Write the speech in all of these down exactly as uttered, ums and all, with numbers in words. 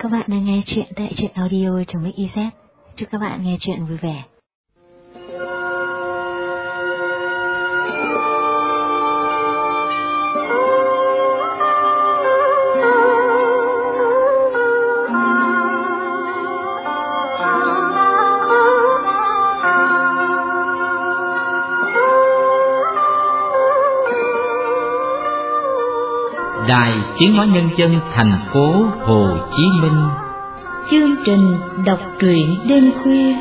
Các bạn đang nghe chuyện tại truyện audio trong Mix i zét. Chúc các bạn nghe chuyện vui vẻ. Đài Tiếng Nói Nhân dân thành phố Hồ Chí Minh. Chương trình đọc truyện đêm khuya.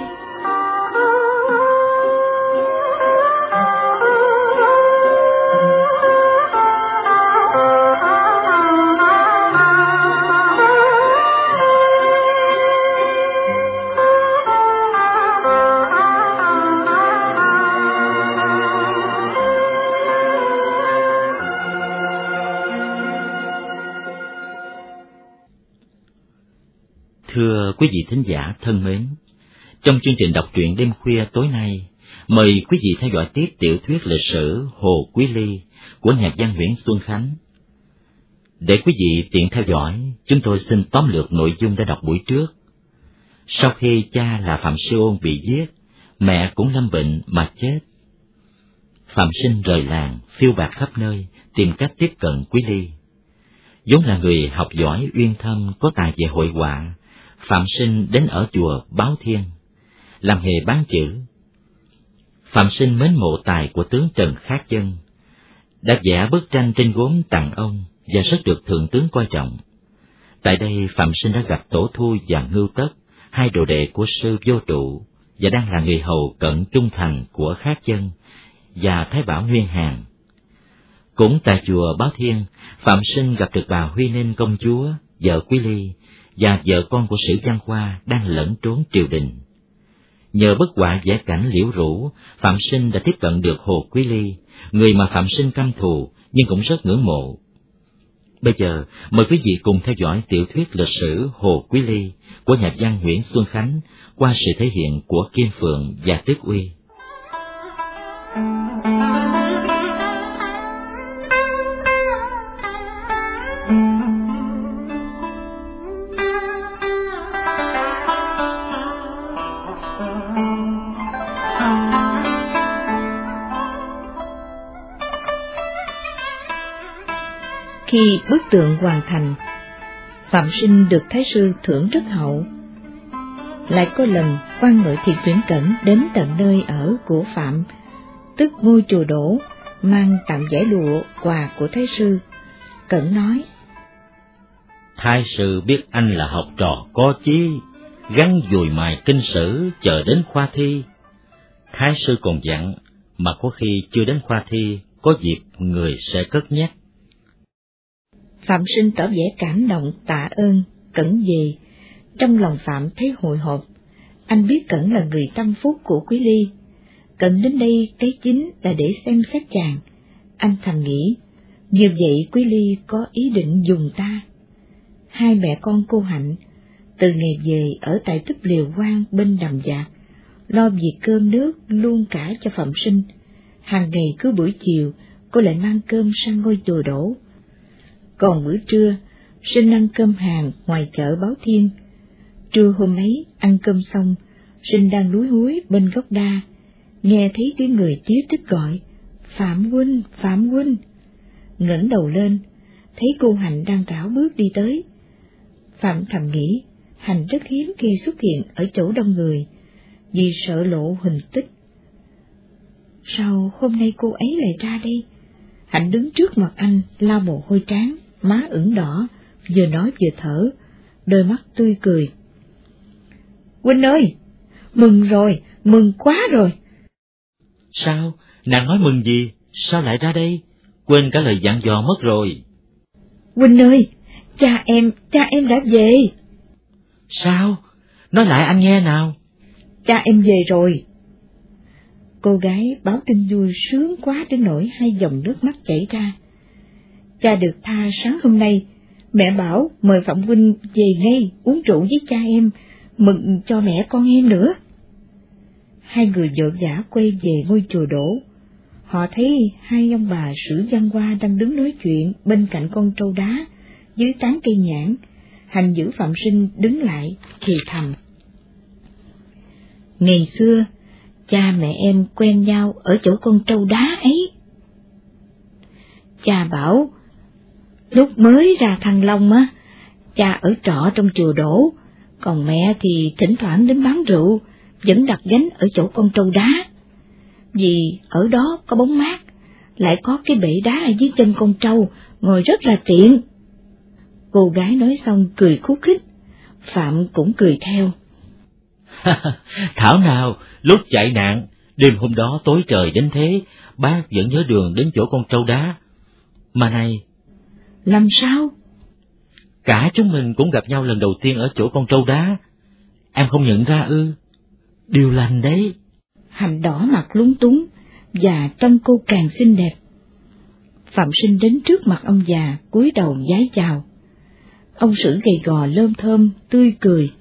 Thưa quý vị thính giả thân mến, trong chương trình đọc truyện đêm khuya tối nay, mời quý vị theo dõi tiếp tiểu thuyết lịch sử Hồ Quý Ly của nhà văn Nguyễn Xuân Khánh. Để quý vị tiện theo dõi, chúng tôi xin tóm lược nội dung đã đọc buổi trước. Sau khi cha là Phạm Sư Ôn bị giết, mẹ cũng lâm bệnh mà chết. Phạm Sinh rời làng, phiêu bạt khắp nơi, tìm cách tiếp cận Quý Ly. vốn là người học giỏi uyên thâm, có tài về hội họa, Phạm Sinh đến ở chùa Báo Thiên, làm nghề bán chữ. Phạm Sinh mến mộ tài của tướng Trần Khát Chân, đã vẽ bức tranh trên gốm tặng ông và rất được thượng tướng coi trọng. Tại đây Phạm Sinh đã gặp Tổ Thu và Ngưu Tất, hai đồ đệ của sư Vô Trụ, và đang là người hầu cận trung thành của Khát Chân và Thái Bảo Nguyên Hàn. Cũng tại chùa Báo Thiên, Phạm Sinh gặp được bà Huy Ninh công chúa, vợ Quý Ly, và vợ con của Sử Văn Khoa đang lẫn trốn triều đình. Nhờ bức họa vẽ cảnh liễu rũ, Phạm Sinh đã tiếp cận được Hồ Quý Ly, người mà Phạm Sinh căm thù nhưng cũng rất ngưỡng mộ. Bây giờ, mời quý vị cùng theo dõi tiểu thuyết lịch sử Hồ Quý Ly của nhà văn Nguyễn Xuân Khánh qua sự thể hiện của Kim Phượng và Tuyết Uy. Khi bức tượng hoàn thành, Phạm Sinh được Thái sư thưởng rất hậu. Lại có lần quan nội thị Tuyển Cẩn đến tận nơi ở của Phạm, tức ngôi chùa Đỗ, mang tặng giải lụa quà của Thái sư. Cẩn nói: Thái sư biết anh là học trò có chí, gắn dùi mài kinh sử chờ đến khoa thi. Thái sư còn dặn, mà có khi chưa đến khoa thi, có dịp người sẽ cất nhắc. Phạm Sinh tỏ vẻ cảm động tạ ơn. Cẩn về, trong lòng Phạm thấy hồi hộp. Anh biết Cẩn là người tâm phúc của Quý Ly. Cẩn đến đây cái chính là để xem xét chàng. Anh thầm nghĩ, như vậy Quý Ly có ý định dùng ta. Hai mẹ con cô Hạnh từ ngày về ở tại túp liều quan bên đầm Dạt, lo việc cơm nước luôn cả cho Phạm Sinh. Hàng ngày cứ buổi chiều cô lại mang cơm sang ngôi chùa Đỗ. Còn bữa trưa, Sinh ăn cơm hàng ngoài chợ Báo Thiên. Trưa hôm ấy, ăn cơm xong, Sinh đang lúi húi bên gốc đa, nghe thấy tiếng người tíu tích gọi, Phạm huynh, Phạm huynh. Ngẩng đầu lên, thấy cô Hạnh đang rảo bước đi tới. Phạm thầm nghĩ, Hạnh rất hiếm khi xuất hiện ở chỗ đông người, vì sợ lộ hình tích. Sao hôm nay cô ấy lại ra đây? Hạnh đứng trước mặt anh, lau mồ hôi trán, má ửng đỏ, vừa nói vừa thở, đôi mắt tươi cười. Huynh ơi, mừng rồi, mừng quá rồi. Sao? Nàng nói mừng gì? Sao lại ra đây? Quên cả lời dặn dò mất rồi. Huynh ơi, cha em, cha em đã về. Sao? Nói lại anh nghe nào. Cha em về rồi. Cô gái báo tin vui sướng quá đến nỗi hai dòng nước mắt chảy ra. Cha được tha sáng hôm nay, mẹ bảo mời Phạm huynh về ngay uống rượu với cha em, mừng cho mẹ con em nữa. Hai người vội vã quay về ngôi chùa Đỗ. Họ thấy hai ông bà Sử Văn Hoa đang đứng nói chuyện bên cạnh con trâu đá dưới tán cây nhãn. Hành giữ Phạm Sinh đứng lại, thì thầm. Ngày xưa, cha mẹ em quen nhau ở chỗ con trâu đá ấy. Cha bảo, lúc mới ra Thăng Long á, cha ở trọ trong chùa Đỗ, còn mẹ thì thỉnh thoảng đến bán rượu, vẫn đặt gánh ở chỗ con trâu đá. Vì ở đó có bóng mát, lại có cái bệ đá ở dưới chân con trâu, ngồi rất là tiện. Cô gái nói xong cười khúc khích, Phạm cũng cười theo. Thảo nào, lúc chạy nạn, đêm hôm đó tối trời đến thế, bác vẫn nhớ đường đến chỗ con trâu đá. Mà này... Làm sao? Cả chúng mình cũng gặp nhau lần đầu tiên ở chỗ con trâu đá. Em không nhận ra ư? Điều lành đấy. Hạnh đỏ mặt lúng túng, và trông cô càng xinh đẹp. Phạm Sinh đến trước mặt ông già, cúi đầu vái chào. Ông Sử gầy gò lơm thơm, tươi cười.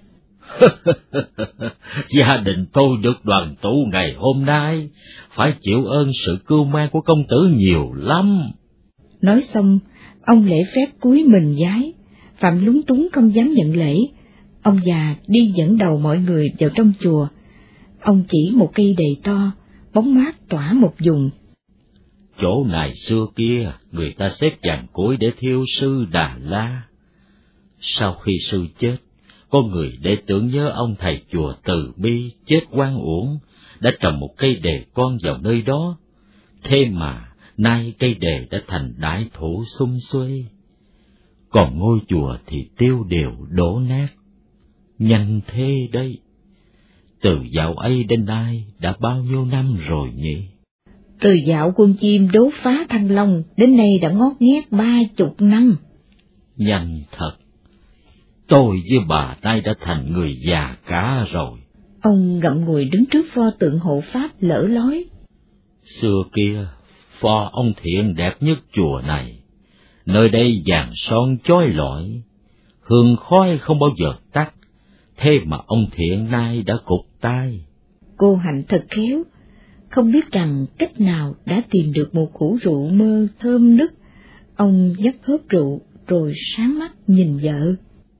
Gia đình tôi được đoàn tụ ngày hôm nay, phải chịu ơn sự cưu mang của công tử nhiều lắm. Nói xong, ông lễ phép cúi mình vái. Phạm lúng túng không dám nhận lễ. Ông già đi dẫn đầu mọi người vào trong chùa. Ông chỉ một cây đầy to, bóng mát tỏa một vùng. Chỗ này xưa kia, người ta xếp dàn cối để thiêu sư Đà La. Sau khi sư chết, có người để tưởng nhớ ông thầy chùa Từ Bi chết oan uổng, đã trồng một cây đề con vào nơi đó. Thế mà, nay cây đề đã thành đại thụ sum xuê. Còn ngôi chùa thì tiêu đều đổ nát. Nhanh thế đấy. Từ dạo ấy đến nay đã bao nhiêu năm rồi nhỉ? Từ dạo quân chim đốt phá Thăng Long đến nay đã ngót nghét ba chục năm. Nhanh thật. Tôi với bà nay đã thành người già cả rồi. Ông ngậm ngùi đứng trước pho tượng hộ pháp lỡ lói. Xưa kia, pho ông Thiện đẹp nhất chùa này. Nơi đây vàng son chói lọi, hương khói không bao giờ tắt. Thế mà ông Thiện nay đã cụt tay. Cô Hạnh thật khéo, không biết rằng cách nào đã tìm được một hũ rượu mơ thơm nức. Ông nhấp hớp rượu rồi sáng mắt nhìn vợ.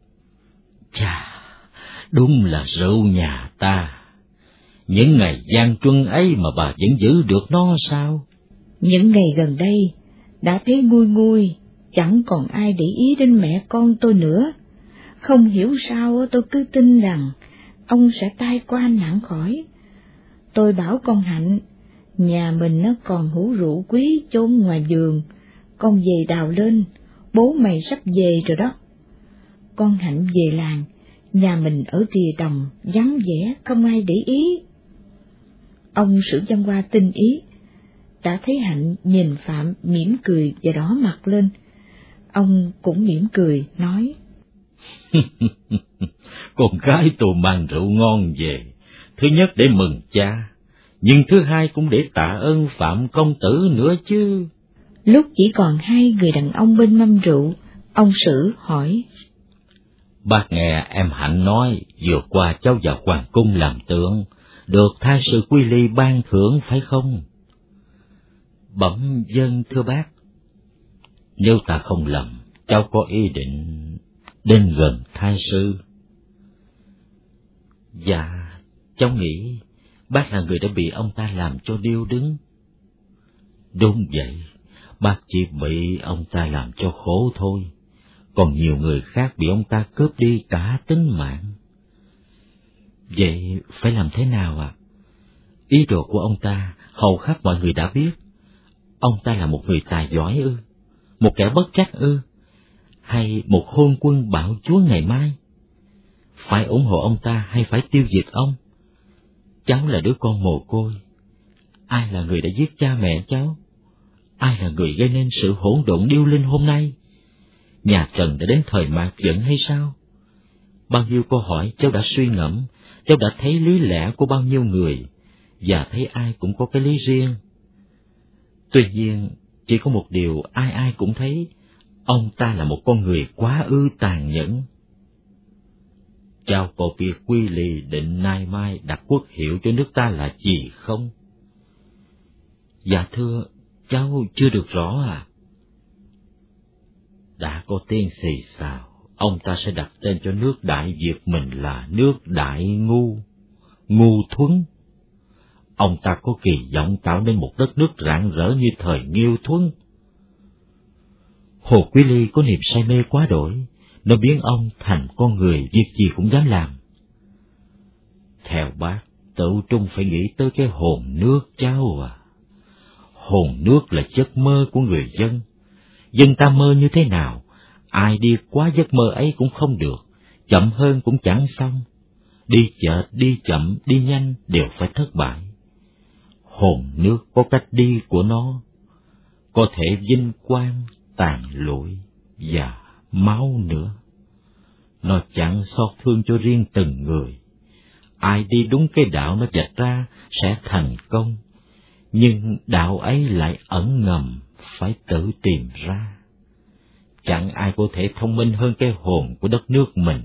Chà, đúng là rượu nhà ta. Những ngày gian truân ấy mà bà vẫn giữ được nó sao? Những ngày gần đây, đã thấy nguôi nguôi, chẳng còn ai để ý đến mẹ con tôi nữa. Không hiểu sao tôi cứ tin rằng ông sẽ tai qua nạn khỏi. Tôi bảo con Hạnh, nhà mình nó còn hũ rượu quý chôn ngoài giường, con về đào lên, bố mày sắp về rồi đó. Con Hạnh về làng, nhà mình ở rìa đồng, vắng vẻ, không ai để ý. Ông Sử Văn Hoa tinh ý, đã thấy Hạnh nhìn Phạm mỉm cười và đỏ mặt lên. Ông cũng mỉm cười, nói. Con gái tôi mang rượu ngon về, thứ nhất để mừng cha, nhưng thứ hai cũng để tạ ơn Phạm công tử nữa chứ. Lúc chỉ còn hai người đàn ông bên mâm rượu, ông Sử hỏi. Bác nghe em Hạnh nói, vừa qua cháu vào hoàng cung làm tượng, được thái sư Quy Ly ban thưởng phải không? Bẩm vâng thưa bác. Nếu ta không lầm, cháu có ý định đến gần thái sư. Dạ, cháu nghĩ bác là người đã bị ông ta làm cho điêu đứng. Đúng vậy, bác chỉ bị ông ta làm cho khổ thôi, còn nhiều người khác bị ông ta cướp đi cả tính mạng. Vậy phải làm thế nào ạ? À? Ý đồ của ông ta hầu khắp mọi người đã biết. Ông ta là một người tài giỏi ư? Một kẻ bất trắc ư? Hay một hôn quân bạo chúa ngày mai? Phải ủng hộ ông ta hay phải tiêu diệt ông? Cháu là đứa con mồ côi. Ai là người đã giết cha mẹ cháu? Ai là người gây nên sự hỗn độn điêu linh hôm nay? Nhà Trần đã đến thời mạt giận hay sao? Bao nhiêu câu hỏi cháu đã suy ngẫm, cháu đã thấy lý lẽ của bao nhiêu người, và thấy ai cũng có cái lý riêng. Tuy nhiên, chỉ có một điều ai ai cũng thấy, ông ta là một con người quá ư tàn nhẫn. Cháu có biết Quy Ly định nay mai đặt quốc hiệu cho nước ta là gì không? Dạ thưa, cháu chưa được rõ à. Đã có tiếng xì xào ông ta sẽ đặt tên cho nước Đại Việt mình là nước Đại Ngu, Ngu Thuấn. Ông ta có kỳ vọng tạo nên một đất nước rạng rỡ như thời Nghiêu Thuấn. Hồ Quý Ly có niềm say mê quá đổi, nó biến ông thành con người việc gì cũng dám làm. Theo bác, tự trung phải nghĩ tới cái hồn nước cháu à. Hồn nước là giấc mơ của người dân. Dân ta mơ như thế nào, ai đi quá giấc mơ ấy cũng không được, chậm hơn cũng chẳng xong. Đi chợt, đi chậm, đi nhanh đều phải thất bại. Hồn nước có cách đi của nó, có thể vinh quang, tàn lụi và máu nữa. Nó chẳng xót thương cho riêng từng người. Ai đi đúng cái đạo nó vạch ra sẽ thành công, nhưng đạo ấy lại ẩn ngầm, phải tự tìm ra. Chẳng ai có thể thông minh hơn cái hồn của đất nước mình.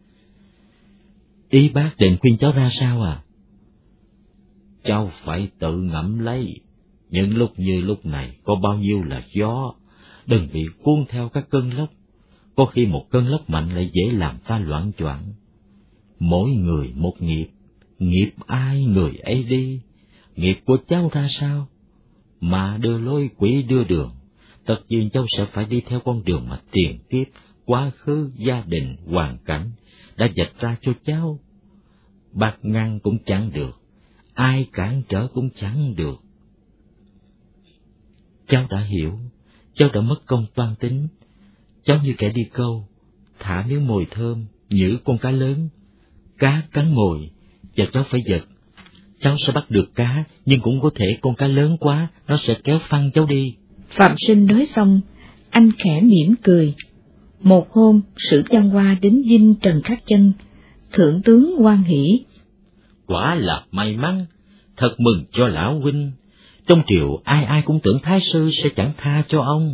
Ý bác định khuyên cháu ra sao à? Cháu phải tự ngẫm lấy, những lúc như lúc này có bao nhiêu là gió, đừng bị cuốn theo các cơn lốc. Có khi một cơn lốc mạnh lại dễ làm ta loạn choạng. Mỗi người một nghiệp, nghiệp ai người ấy đi. Nghiệp của cháu ra sao? Mà đưa lối quỷ đưa đường, tất nhiên cháu sẽ phải đi theo con đường mà tiền kiếp, quá khứ, gia đình, hoàn cảnh đã vạch ra cho cháu. Bác ngăn cũng chẳng được, ai cản trở cũng chẳng được. Cháu đã hiểu, cháu đã mất công toan tính. Cháu như kẻ đi câu, thả miếng mồi thơm, nhử con cá lớn. Cá cắn mồi, và cháu phải giật. Cháu sẽ bắt được cá, nhưng cũng có thể con cá lớn quá, nó sẽ kéo phăng cháu đi. Phạm Sinh nói xong, anh khẽ mỉm cười. Một hôm, Sử Văn Hoa đến dinh Trần Khắc Chân, thượng tướng hoan hỉ. Quả là may mắn, thật mừng cho lão huynh. Trong triều ai ai cũng tưởng thái sư sẽ chẳng tha cho ông.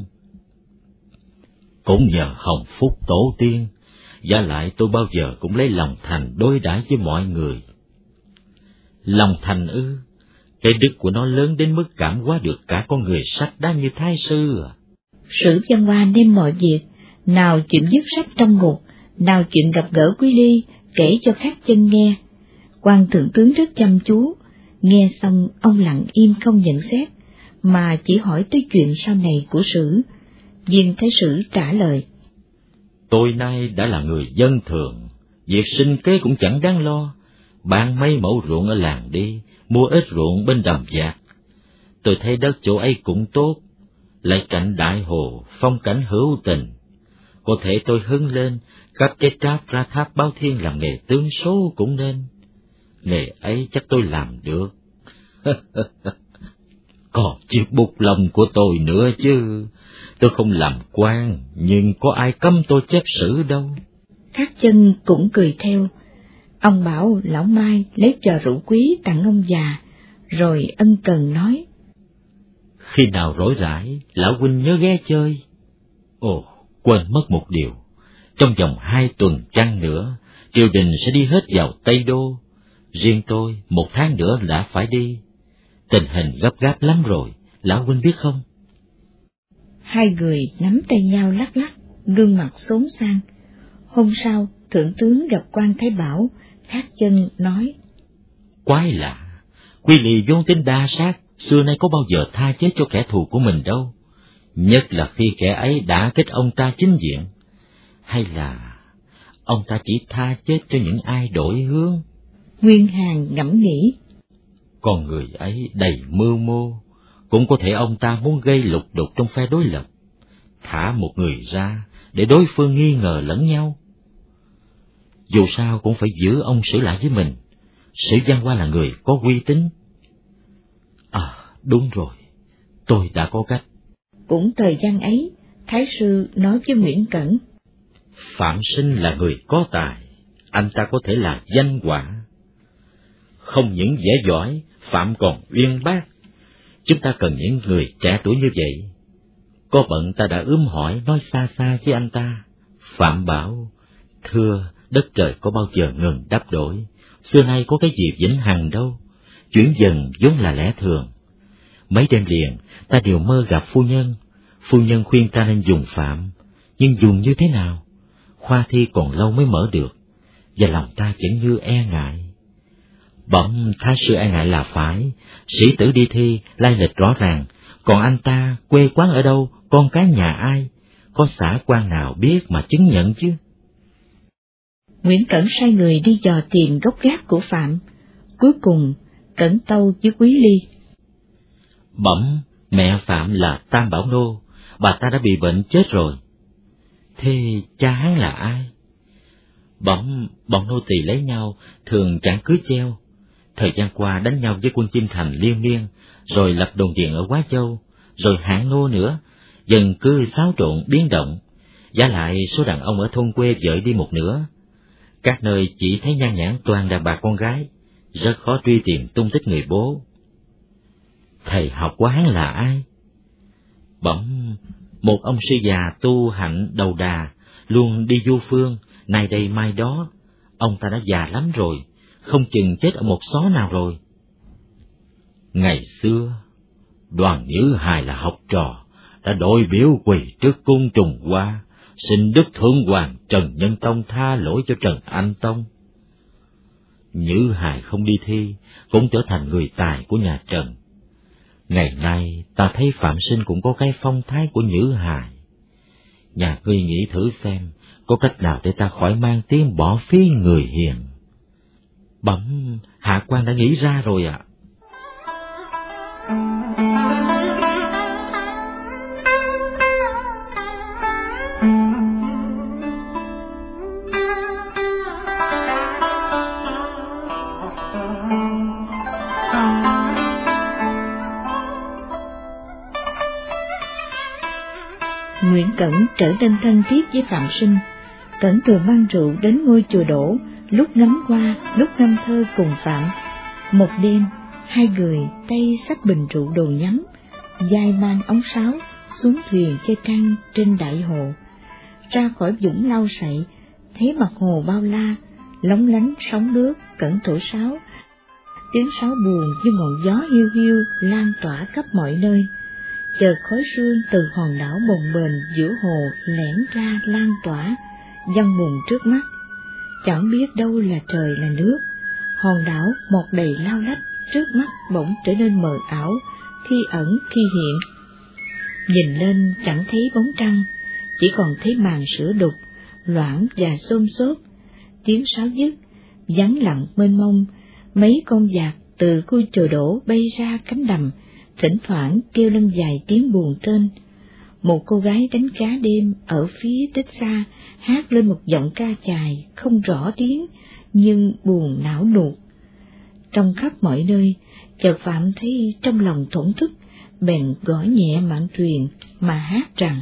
Cũng nhờ hồng phúc tổ tiên, và lại tôi bao giờ cũng lấy lòng thành đối đãi với mọi người. Lòng thành ư? Cái đức của nó lớn đến mức cảm hóa được cả con người sách đá như thái sư à. Sử Văn Hoa đem mọi việc, nào chuyện viết sách trong ngục, nào chuyện gặp gỡ Quý Ly, kể cho Khắc Chân nghe. Quan thượng tướng rất chăm chú, nghe xong ông lặng im không nhận xét, mà chỉ hỏi tới chuyện sau này của Sử. Viên Thái Sử trả lời: Tôi nay đã là người dân thường, việc sinh kế cũng chẳng đáng lo. Bán mấy mẫu ruộng ở làng đi, mua ít ruộng bên đầm Vạc. Tôi thấy đất chỗ ấy cũng tốt, lại cạnh đại hồ, phong cảnh hữu tình. Có thể tôi hứng lên, cắp cái tráp ra tháp báo thiên làm nghề tướng số cũng nên. Nghề ấy chắc tôi làm được. Còn chiếc bút lông của tôi nữa chứ. Tôi không làm quan, nhưng có ai cấm tôi chép sử đâu. Khắc Chân cũng cười theo. Ông bảo lão Mai lấy trà rượu quý tặng ông già, rồi ân cần nói: Khi nào rỗi rãi, lão huynh nhớ ghé chơi. Ồ, quên mất một điều. Trong vòng hai tuần trăng nữa, triều đình sẽ đi hết vào Tây Đô. Riêng tôi, một tháng nữa đã phải đi. Tình hình gấp gáp lắm rồi, lão huynh biết không? Hai người nắm tay nhau lắc lắc, gương mặt xốn sang. Hôm sau, thượng tướng gặp quan Thái Bảo. Khắc Chân nói: Quái lạ, Quý Ly vốn tính đa sát, xưa nay có bao giờ tha chết cho kẻ thù của mình đâu. Nhất là khi kẻ ấy đã kết ông ta chính diện. Hay là ông ta chỉ tha chết cho những ai đổi hướng? Nguyên Hàn ngẫm nghĩ: Con người ấy đầy mưu mô, cũng có thể ông ta muốn gây lục đục trong phe đối lập, thả một người ra để đối phương nghi ngờ lẫn nhau. Dù sao cũng phải giữ ông Sử lại với mình. Sử Văn Hoa là người có uy tín. À, đúng rồi, tôi đã có cách. Cũng thời gian ấy, Thái sư nói với Nguyễn Cẩn: Phạm Sinh là người có tài, anh ta có thể là danh họa. Không những dễ giỏi, Phạm còn uyên bác. Chúng ta cần những người trẻ tuổi như vậy. Có bận ta đã ướm hỏi nói xa xa với anh ta. Phạm bảo: Thưa, đất trời có bao giờ ngừng đắp đổi, xưa nay có cái gì vĩnh hằng đâu, chuyển dần vốn là lẽ thường. Mấy đêm liền, ta đều mơ gặp phu nhân, phu nhân khuyên ta nên dùng Phạm, nhưng dùng như thế nào? khoa thi còn lâu mới mở được, và lòng ta vẫn như e ngại. Bỗng thái sư e ngại là phải, sĩ tử đi thi, lai lịch rõ ràng, còn anh ta quê quán ở đâu, con cái nhà ai, có xã quan nào biết mà chứng nhận chứ? Nguyễn Cẩn sai người đi dò tìm gốc gác của Phạm, cuối cùng Cẩn tâu với Quý Ly. Bẩm, mẹ Phạm là Tam Bảo Nô, bà ta đã bị bệnh chết rồi. Thế cha hắn là ai? Bẩm, bọn nô tỳ lấy nhau, thường chẳng cưới treo. Thời gian qua đánh nhau với quân Chim Thành liên miên, rồi lập đồn điện ở Quá Châu, rồi hạng nô nữa, dần cứ xáo trộn biến động. Giả lại số đàn ông ở thôn quê vợ đi một nửa. Các nơi chỉ thấy nhan nhãn toàn đàn bà con gái, rất khó truy tìm tung tích người bố. Thầy học của hắn là ai? Bỗng một ông sư già tu hạnh đầu đà, luôn đi du phương, nay đây mai đó. Ông ta đã già lắm rồi, không chừng chết ở một xó nào rồi. Ngày xưa, Đoàn Nhữ Hài là học trò, đã đội biểu quỳ trước cung Trùng Hoa, xin Đức Thượng Hoàng Trần Nhân Tông tha lỗi cho Trần Anh Tông. Nhữ Hài không đi thi, cũng trở thành người tài của nhà Trần. Ngày nay ta thấy Phạm Sinh cũng có cái phong thái của Nhữ Hài. Nhà ngươi nghĩ thử xem, có cách nào để ta khỏi mang tiếng bỏ phí người hiền? Bẩm, hạ quan đã nghĩ ra rồi ạ. Nguyễn Cẩn trở nên thân thiết với Phạm Sinh. Cẩn thường mang rượu đến ngôi chùa Đỗ, lúc ngắm hoa, lúc ngâm thơ cùng Phạm. Một đêm, hai người tay xách bình rượu đồ nhắm, vai mang ống sáo, xuống thuyền chơi trăng trên đại hồ. Ra khỏi vũng lau sậy, thấy mặt hồ bao la, lóng lánh sóng nước. Cẩn thổi sáo, tiếng sáo buồn như ngọn gió hiu hiu lan tỏa khắp mọi nơi. Chợt khói sương từ hòn đảo bồng bềnh giữa hồ lẻn ra lan tỏa, văng bùng trước mắt. Chẳng biết đâu là trời là nước, hòn đảo mọt đầy lao lách, trước mắt bỗng trở nên mờ ảo, khi ẩn khi hiện. Nhìn lên chẳng thấy bóng trăng, chỉ còn thấy màn sữa đục, loãng và xôm xốp. Tiếng sáo dứt, vắng lặng mênh mông, mấy con dạt từ khu chùa Đỗ bay ra cánh đầm, thỉnh thoảng kêu lên vài tiếng buồn tên. Một cô gái đánh cá đêm ở phía tích xa hát lên một giọng ca chài không rõ tiếng, nhưng buồn não nuột. Trong khắp mọi nơi, chợt Phạm thấy trong lòng thổn thức, bèn gõ nhẹ mạn thuyền mà hát rằng: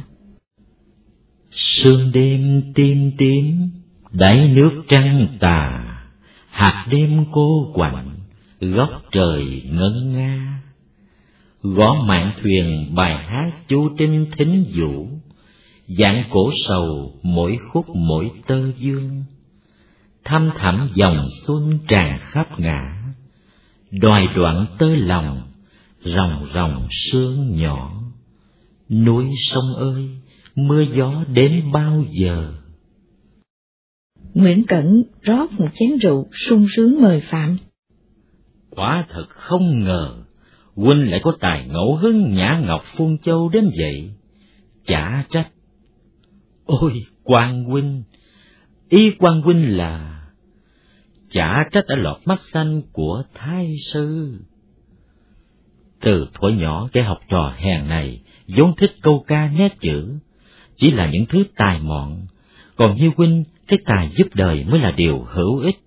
Sương đêm tim tím, đáy nước trăng tà, hạt đêm cô quạnh, góc trời ngân nga. Gõ mạn thuyền bài hát chú trinh thính vũ, dạng cổ sầu mỗi khúc mỗi tơ dương. Thăm thẳm dòng xuân tràn khắp ngã, đoài đoạn tơ lòng, ròng ròng sương nhỏ. Núi sông ơi, mưa gió đến bao giờ? Nguyễn Cẩn rót một chén rượu sung sướng mời Phạm. Quả thật không ngờ huynh lại có tài ngẫu hứng nhã ngọc Phun Châu đến vậy. Chả trách. Ôi quan huynh, ý quan huynh là chả trách đã lọt mắt xanh của thái sư. Từ thuở nhỏ cái học trò hèn này vốn thích câu ca nét chữ, chỉ là những thứ tài mọn, còn như huynh cái tài giúp đời mới là điều hữu ích.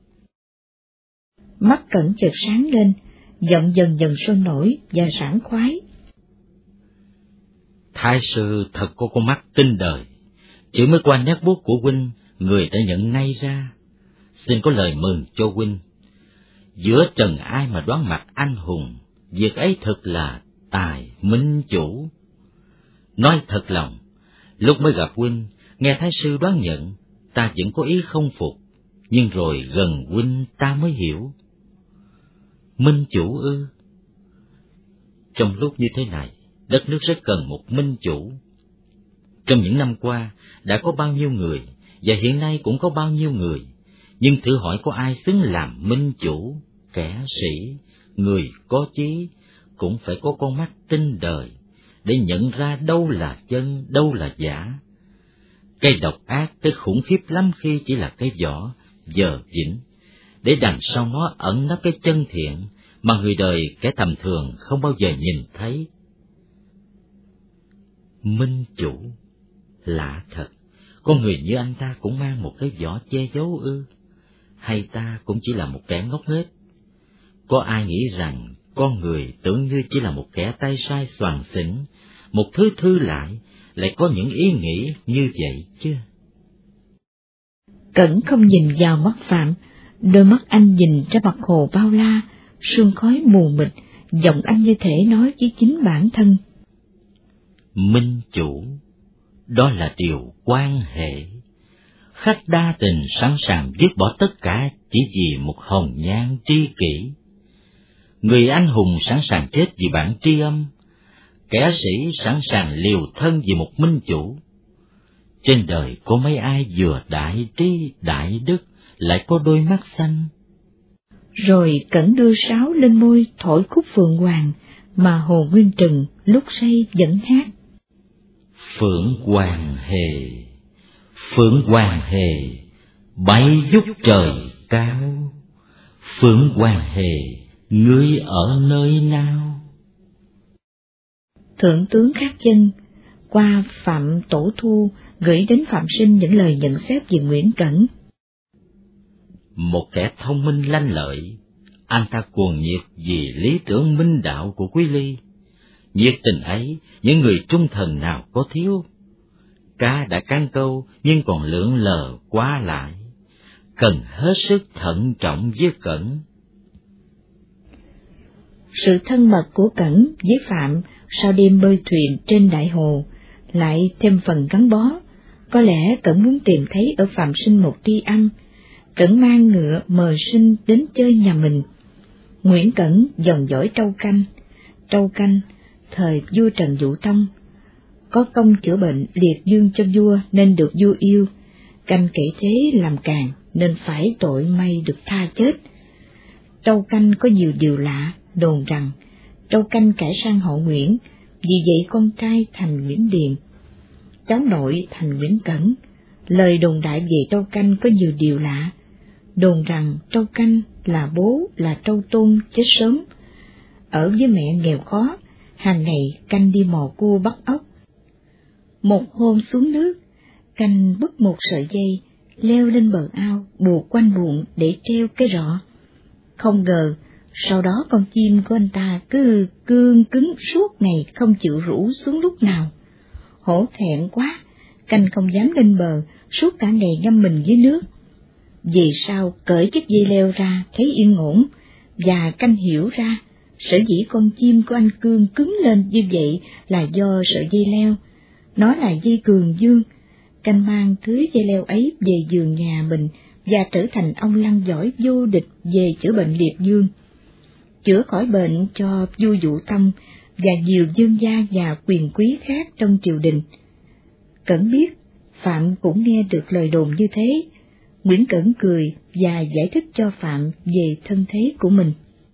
Mắt Cẩn chợt sáng lên, giọng dần dần sôi nổi và sảng khoái. Thái sư thật có con mắt tinh đời, chỉ mới qua nét bút của huynh, người đã nhận ngay ra. Xin có lời mừng cho huynh. Giữa trần ai mà đoán mặt anh hùng, việc ấy thật là tài minh chủ. Nói thật lòng, lúc mới gặp huynh, nghe thái sư đoán nhận, ta vẫn có ý không phục, nhưng rồi gần huynh ta mới hiểu. Minh chủ ư? Trong lúc như thế này, đất nước rất cần một minh chủ. Trong những năm qua, đã có bao nhiêu người và hiện nay cũng có bao nhiêu người, nhưng thử hỏi có ai xứng làm minh chủ, kẻ sĩ, người có chí, cũng phải có con mắt tinh đời, để nhận ra đâu là chân, đâu là giả. Cái độc ác, cái khủng khiếp lắm khi chỉ là cái vỏ, dờ dĩnh, để đằng sau nó ẩn nấp cái chân thiện mà người đời kẻ tầm thường không bao giờ nhìn thấy. Minh chủ, lạ thật, con người như anh ta cũng mang một cái vỏ che giấu ư? Hay ta cũng chỉ là một kẻ ngốc nghếch? Có ai nghĩ rằng con người tưởng như chỉ là một kẻ tay sai xoàng xỉnh, một thứ thư lại, lại có những ý nghĩ như vậy chứ? Cẩn không nhìn vào mắt Phạm, đôi mắt anh nhìn ra mặt hồ bao la, sương khói mù mịt, giọng anh như thể nói với chính bản thân. Minh chủ, đó là điều quan hệ. Khách đa tình sẵn sàng dứt bỏ tất cả chỉ vì một hồng nhan tri kỷ. Người anh hùng sẵn sàng chết vì bản tri âm, kẻ sĩ sẵn sàng liều thân vì một minh chủ. Trên đời có mấy ai vừa đại trí đại đức lại có đôi mắt xanh? Rồi Cẩn đưa sáo lên môi thổi khúc Phượng Hoàng mà Hồ Nguyên Trừng lúc say vẫn hát. Phượng Hoàng hề, Phượng Hoàng hề, bay vút trời cao. Phượng Hoàng hề, ngươi ở nơi nào? Thượng tướng Khắc Chân qua Phạm Tổ Thu gửi đến Phạm Sinh những lời nhận xét về Nguyễn Cẩn. Một kẻ thông minh lanh lợi, anh ta cuồng nhiệt vì lý tưởng minh đạo của Quý Ly. Nhiệt tình ấy, những người trung thần nào có thiếu? Cá đã cán câu nhưng còn lượn lờ qua lại, cần hết sức thận trọng với Cẩn. Sự thân mật của Cẩn với Phạm sau đêm bơi thuyền trên đại hồ lại thêm phần gắn bó. Có lẽ Cẩn muốn tìm thấy ở Phạm Sinh một tri âm. Cẩn mang ngựa mời Sinh đến chơi nhà mình. Nguyễn Cẩn dòng dõi Trâu Canh. Trâu Canh thời vua Trần Dụ Tông, có công chữa bệnh liệt dương cho vua nên được vua yêu. Canh kể thế làm càng nên phải tội may được tha chết. Trâu Canh có nhiều điều lạ, đồn rằng Trâu Canh cải sang họ Nguyễn, vì vậy con trai thành Nguyễn Điền, cháu nội thành Nguyễn Cẩn. Lời đồn đại về Trâu Canh có nhiều điều lạ, đồn rằng Trâu Canh là bố là Trâu Tôn chết sớm, ở với mẹ nghèo khó, hàng ngày Canh đi mò cua bắt ốc. Một hôm xuống nước, Canh bứt một sợi dây, leo lên bờ ao, buộc quanh bụng để treo cái rọ. Không ngờ, sau đó con chim của anh ta cứ cương cứng suốt ngày không chịu rũ xuống lúc nào. Hổ thẹn quá, Canh không dám lên bờ, suốt cả ngày ngâm mình dưới nước. Về sau cởi chiếc dây leo ra thấy yên ổn, và Canh hiểu ra, sở dĩ con chim của anh cương cứng lên như vậy là do sợi dây leo. Nó là dây cường dương. Canh mang thứ dây leo ấy về giường nhà mình và trở thành ông lăng giỏi vô địch về chữa bệnh liệt dương, chữa khỏi bệnh cho vua Dụ Tông và nhiều vương gia và quyền quý khác trong triều đình. Cẩn biết Phạm cũng nghe được lời đồn như thế. Nguyễn Cẩn cười và giải thích cho Phạm về thân thế của mình.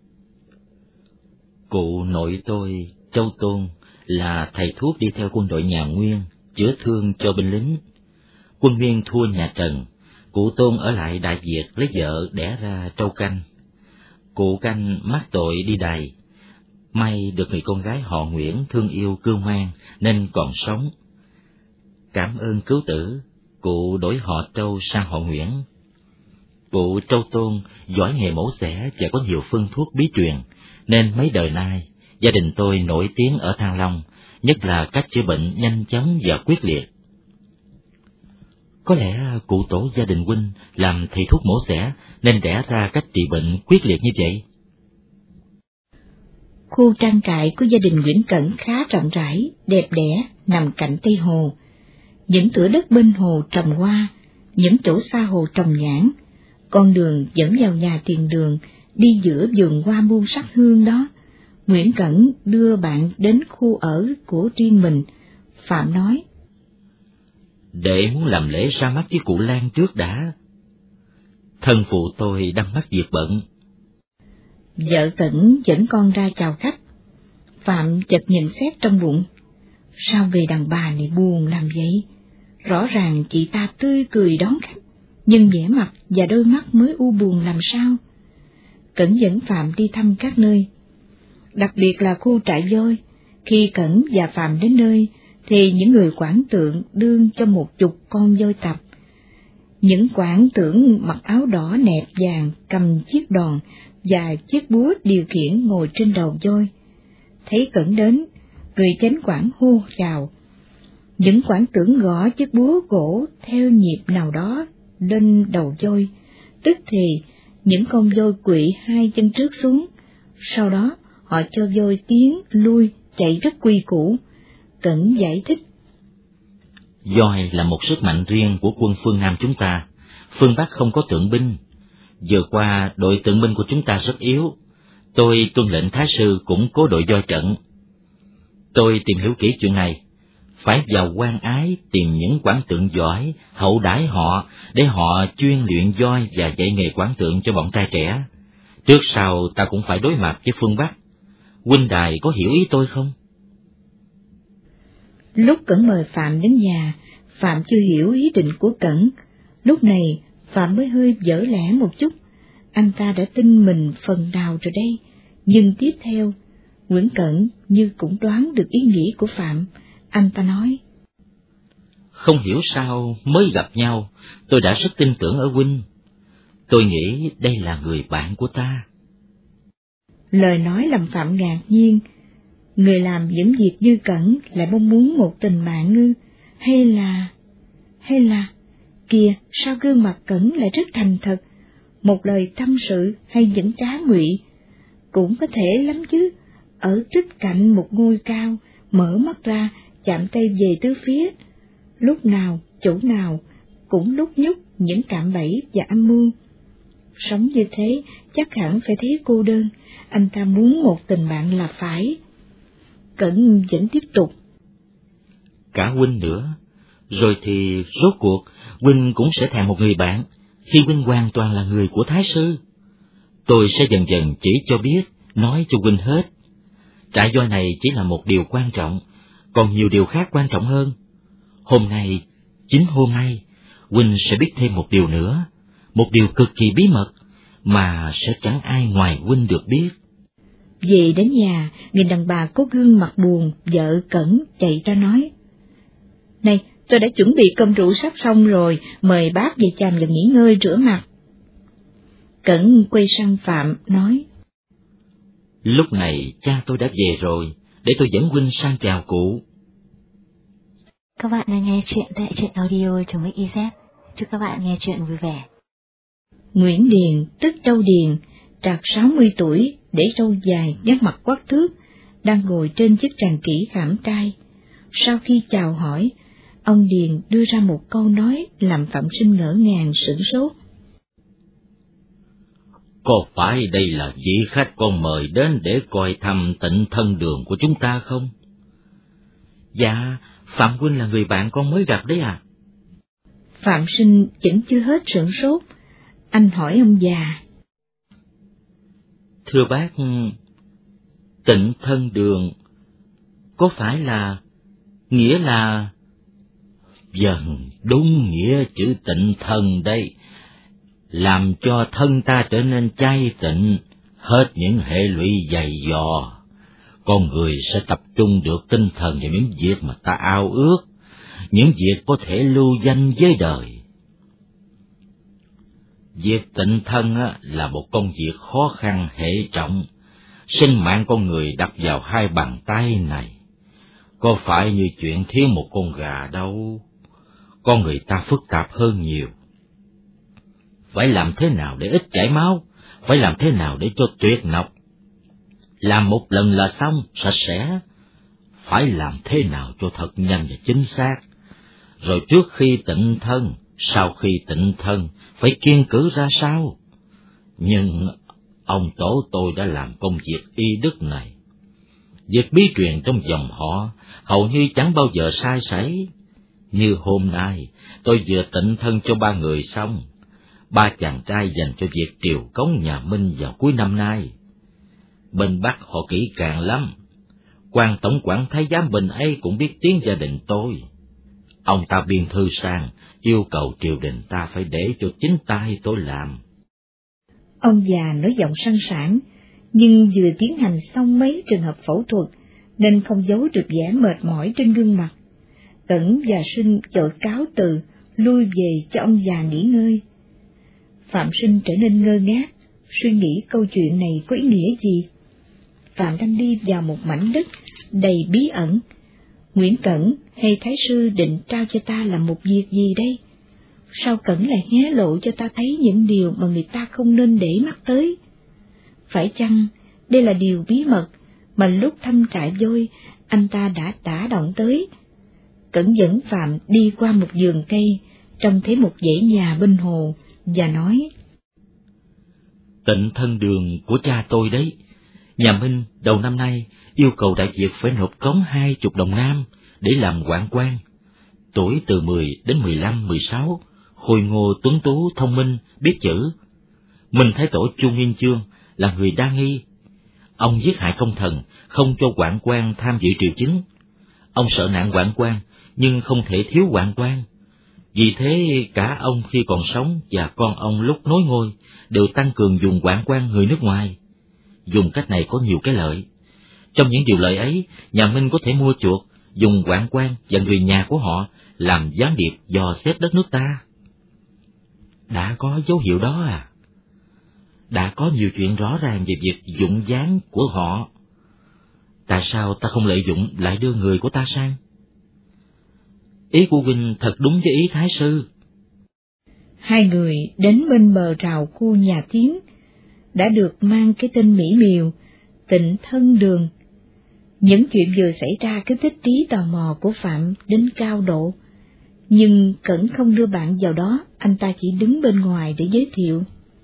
Cụ nội tôi, Châu Tôn, là thầy thuốc đi theo quân đội nhà Nguyên, chữa thương cho binh lính. Quân Nguyên thua nhà Trần, cụ Tôn ở lại Đại Việt lấy vợ đẻ ra Trâu Canh. Cụ Canh mắc tội đi đày, may được người con gái họ Nguyễn thương yêu cương ngoan nên còn sống. Cảm ơn cứu tử, cụ đổi họ Trâu sang họ Nguyễn. Cụ Trâu Tôn giỏi nghề mổ xẻ và có nhiều phương thuốc bí truyền, nên mấy đời nay gia đình tôi nổi tiếng ở Thăng Long, nhất là cách chữa bệnh nhanh chóng và quyết liệt. Có lẽ cụ tổ gia đình huynh làm thầy thuốc mổ xẻ nên đẻ ra cách trị bệnh quyết liệt như vậy. Khu trang trại của gia đình Nguyễn Cẩn khá rộng rãi, đẹp đẽ, nằm cạnh Tây Hồ. Những thửa đất bên hồ trồng hoa, những chỗ xa hồ trồng nhãn. Con đường dẫn vào nhà tiền đường, đi giữa vườn hoa muôn sắc hương đó. Nguyễn Cẩn đưa bạn đến khu ở của riêng mình. Phạm nói: Đệ muốn làm lễ ra mắt với cụ Lan trước đã. Thân phụ tôi đang mắc việc bận. Vợ Cẩn dẫn con ra chào khách. Phạm chợt nhận xét trong bụng. Sao người đàn bà này buồn làm vậy? Rõ ràng chị ta tươi cười đón khách, nhưng vẻ mặt và đôi mắt mới u buồn làm sao? Cẩn dẫn Phạm đi thăm các nơi, đặc biệt là khu trại voi. Khi Cẩn và Phạm đến nơi, thì những người quản tượng đương cho một chục con voi tập. Những quản tượng mặc áo đỏ nẹp vàng, cầm chiếc đòn và chiếc búa điều khiển ngồi trên đầu voi. Thấy Cẩn đến, người chánh quản hô chào. Những quản tượng gõ chiếc búa gỗ theo nhịp nào đó lên đầu voi, tức thì những con voi quỵ hai chân trước xuống. Sau đó họ cho voi tiến lui chạy rất quy củ. Cẩn giải thích. Voi là một sức mạnh riêng của quân phương Nam chúng ta. Phương Bắc không có tượng binh. Vừa qua đội tượng binh của chúng ta rất yếu. Tôi tuân lệnh Thái sư củng cố đội voi trận. Tôi tìm hiểu kỹ chuyện này. Phải vào Quan Ái tìm những quản tượng giỏi, hậu đãi họ, để họ chuyên luyện voi và dạy nghề quản tượng cho bọn trai trẻ. Trước sau ta cũng phải đối mặt với phương Bắc. Huynh đài có hiểu ý tôi không? Lúc Cẩn mời Phạm đến nhà, Phạm chưa hiểu ý định của Cẩn. Lúc này Phạm mới hơi dở lẽ một chút. Anh ta đã tin mình phần nào rồi đây. Nhưng tiếp theo, Nguyễn Cẩn như cũng đoán được ý nghĩ của Phạm. Anh ta nói. Không hiểu sao mới gặp nhau, tôi đã rất tin tưởng ở huynh. Tôi nghĩ đây là người bạn của ta. Lời nói làm Phạm ngạc nhiên. Người làm những việc như Cẩn lại mong muốn một tình bạn ư? Hay là... hay là... Kìa, sao gương mặt Cẩn lại rất thành thật? Một lời tâm sự hay những trá ngụy? Cũng có thể lắm chứ. Ở tích cạnh một ngôi cao, mở mắt ra, chạm tay về tứ phía. Lúc nào, chỗ nào, cũng lúc nhúc những cạm bẫy và âm mưu. Sống như thế, chắc hẳn phải thấy cô đơn. Anh ta muốn một tình bạn là phải. Cẩn vẫn tiếp tục. Cả huynh nữa. Rồi thì rốt cuộc, huynh cũng sẽ thèm một người bạn, khi huynh hoàn toàn là người của Thái sư. Tôi sẽ dần dần chỉ cho biết, nói cho huynh hết. Trại voi này chỉ là một điều quan trọng, còn nhiều điều khác quan trọng hơn. Hôm nay, chính hôm nay, huynh sẽ biết thêm một điều nữa, một điều cực kỳ bí mật, mà sẽ chẳng ai ngoài huynh được biết. Về đến nhà, nhìn đàn bà có gương mặt buồn, vợ Cẩn chạy ra nói. Này, tôi đã chuẩn bị cơm rượu sắp xong rồi, mời bác về chàm và nghỉ ngơi rửa mặt. Cẩn quay sang Phạm, nói. Lúc này cha tôi đã về rồi, để tôi dẫn huynh sang chào cụ. Các bạn đang nghe chuyện tại truyện audio chấm ích zét. Chúc các bạn nghe chuyện vui vẻ. Nguyễn Điền, tức Châu Điền, trạc sáu mươi tuổi, để râu dài, nét mặt quắc thước, đang ngồi trên chiếc tràng kỷ khảm trai. Sau khi chào hỏi, ông Điền đưa ra một câu nói làm Phạm Sinh ngỡ ngàng sửng sốt. Có phải đây là vị khách con mời đến để coi thăm Tịnh Thân Đường của chúng ta không? Dạ, Phạm huynh là người bạn con mới gặp đấy à? Phạm Sinh vẫn chưa hết sửng sốt, anh hỏi ông già. Thưa bác, Tịnh Thân Đường có phải là, nghĩa là... Dần, đúng nghĩa chữ tịnh thân đây, làm cho thân ta trở nên chay tịnh, hết những hệ lụy dày dò. Con người sẽ tập trung được tinh thần vào những việc mà ta ao ước, những việc có thể lưu danh với đời. Việc tịnh thân á, là một công việc khó khăn hệ trọng, sinh mạng con người đặt vào hai bàn tay này. Có phải như chuyện thiếu một con gà đâu, con người ta phức tạp hơn nhiều. Phải làm thế nào để ít chảy máu, phải làm thế nào để cho tuyệt nọc. Làm một lần là xong, sạch sẽ. Phải làm thế nào cho thật nhanh và chính xác. Rồi trước khi tịnh thân, sau khi tịnh thân, phải kiêng cữ ra sao? Nhưng ông tổ tôi đã làm công việc y đức này. Việc bí truyền trong dòng họ hầu như chẳng bao giờ sai sảy. Như hôm nay, tôi vừa tịnh thân cho ba người xong, ba chàng trai dành cho việc triều cống nhà Minh vào cuối năm nay. Bên Bắc họ kỹ càng lắm, quan tổng quản thái giám bên ấy cũng biết tiếng gia đình tôi. Ông ta biên thư sang, yêu cầu triều đình ta phải để cho chính tay tôi làm. Ông già nói giọng sang sảng, nhưng vừa tiến hành xong mấy trường hợp phẫu thuật, nên không giấu được vẻ mệt mỏi trên gương mặt. Cẩn và Sinh vội cáo từ, lui về cho ông già nghỉ ngơi. Phạm Sinh trở nên ngơ ngác, suy nghĩ câu chuyện này có ý nghĩa gì. Phạm đang đi vào một mảnh đất đầy bí ẩn. Nguyễn Cẩn hay Thái sư định trao cho ta làm một việc gì đây? Sao Cẩn lại hé lộ cho ta thấy những điều mà người ta không nên để mắt tới? Phải chăng đây là điều bí mật mà lúc thăm trại vôi anh ta đã đả động tới? Cẩn dẫn Phạm đi qua một vườn cây, trông thấy một dãy nhà bên hồ, và nói: Tịnh thân đường của cha tôi đấy. Nhà Minh đầu năm nay yêu cầu đại việt phải nộp cống hai chục đồng nam để làm hoạn quan. Tuổi từ mười đến mười lăm, mười sáu, khôi ngô tuấn tú, thông minh, biết chữ. Minh Thái Tổ Chu Nguyên Chương là người đa nghi. Ông giết hại công thần, không cho hoạn quan tham dự triều chính. Ông sợ nạn hoạn quan, nhưng không thể thiếu hoạn quan. Vì thế cả ông khi còn sống và con ông lúc nối ngôi đều tăng cường dùng hoạn quan người nước ngoài. Dùng cách này có nhiều cái lợi. Trong những điều lợi ấy, nhà Minh có thể mua chuộc, dùng hoạn quan và người nhà của họ làm gián điệp dò xét đất nước ta. Đã có dấu hiệu đó à? Đã có nhiều chuyện rõ ràng về việc dụng gián của họ. Tại sao ta không lợi dụng lại đưa người của ta sang? Ý của huynh thật đúng với ý Thái sư. Hai người đến bên bờ rào khu nhà Tiến, đã được mang cái tên mỹ miều Tịnh Thân Đường. Những chuyện vừa xảy ra kích thích trí tò mò của Phạm đến cao độ, nhưng Cẩn không đưa bạn vào đó, anh ta chỉ đứng bên ngoài để giới thiệu.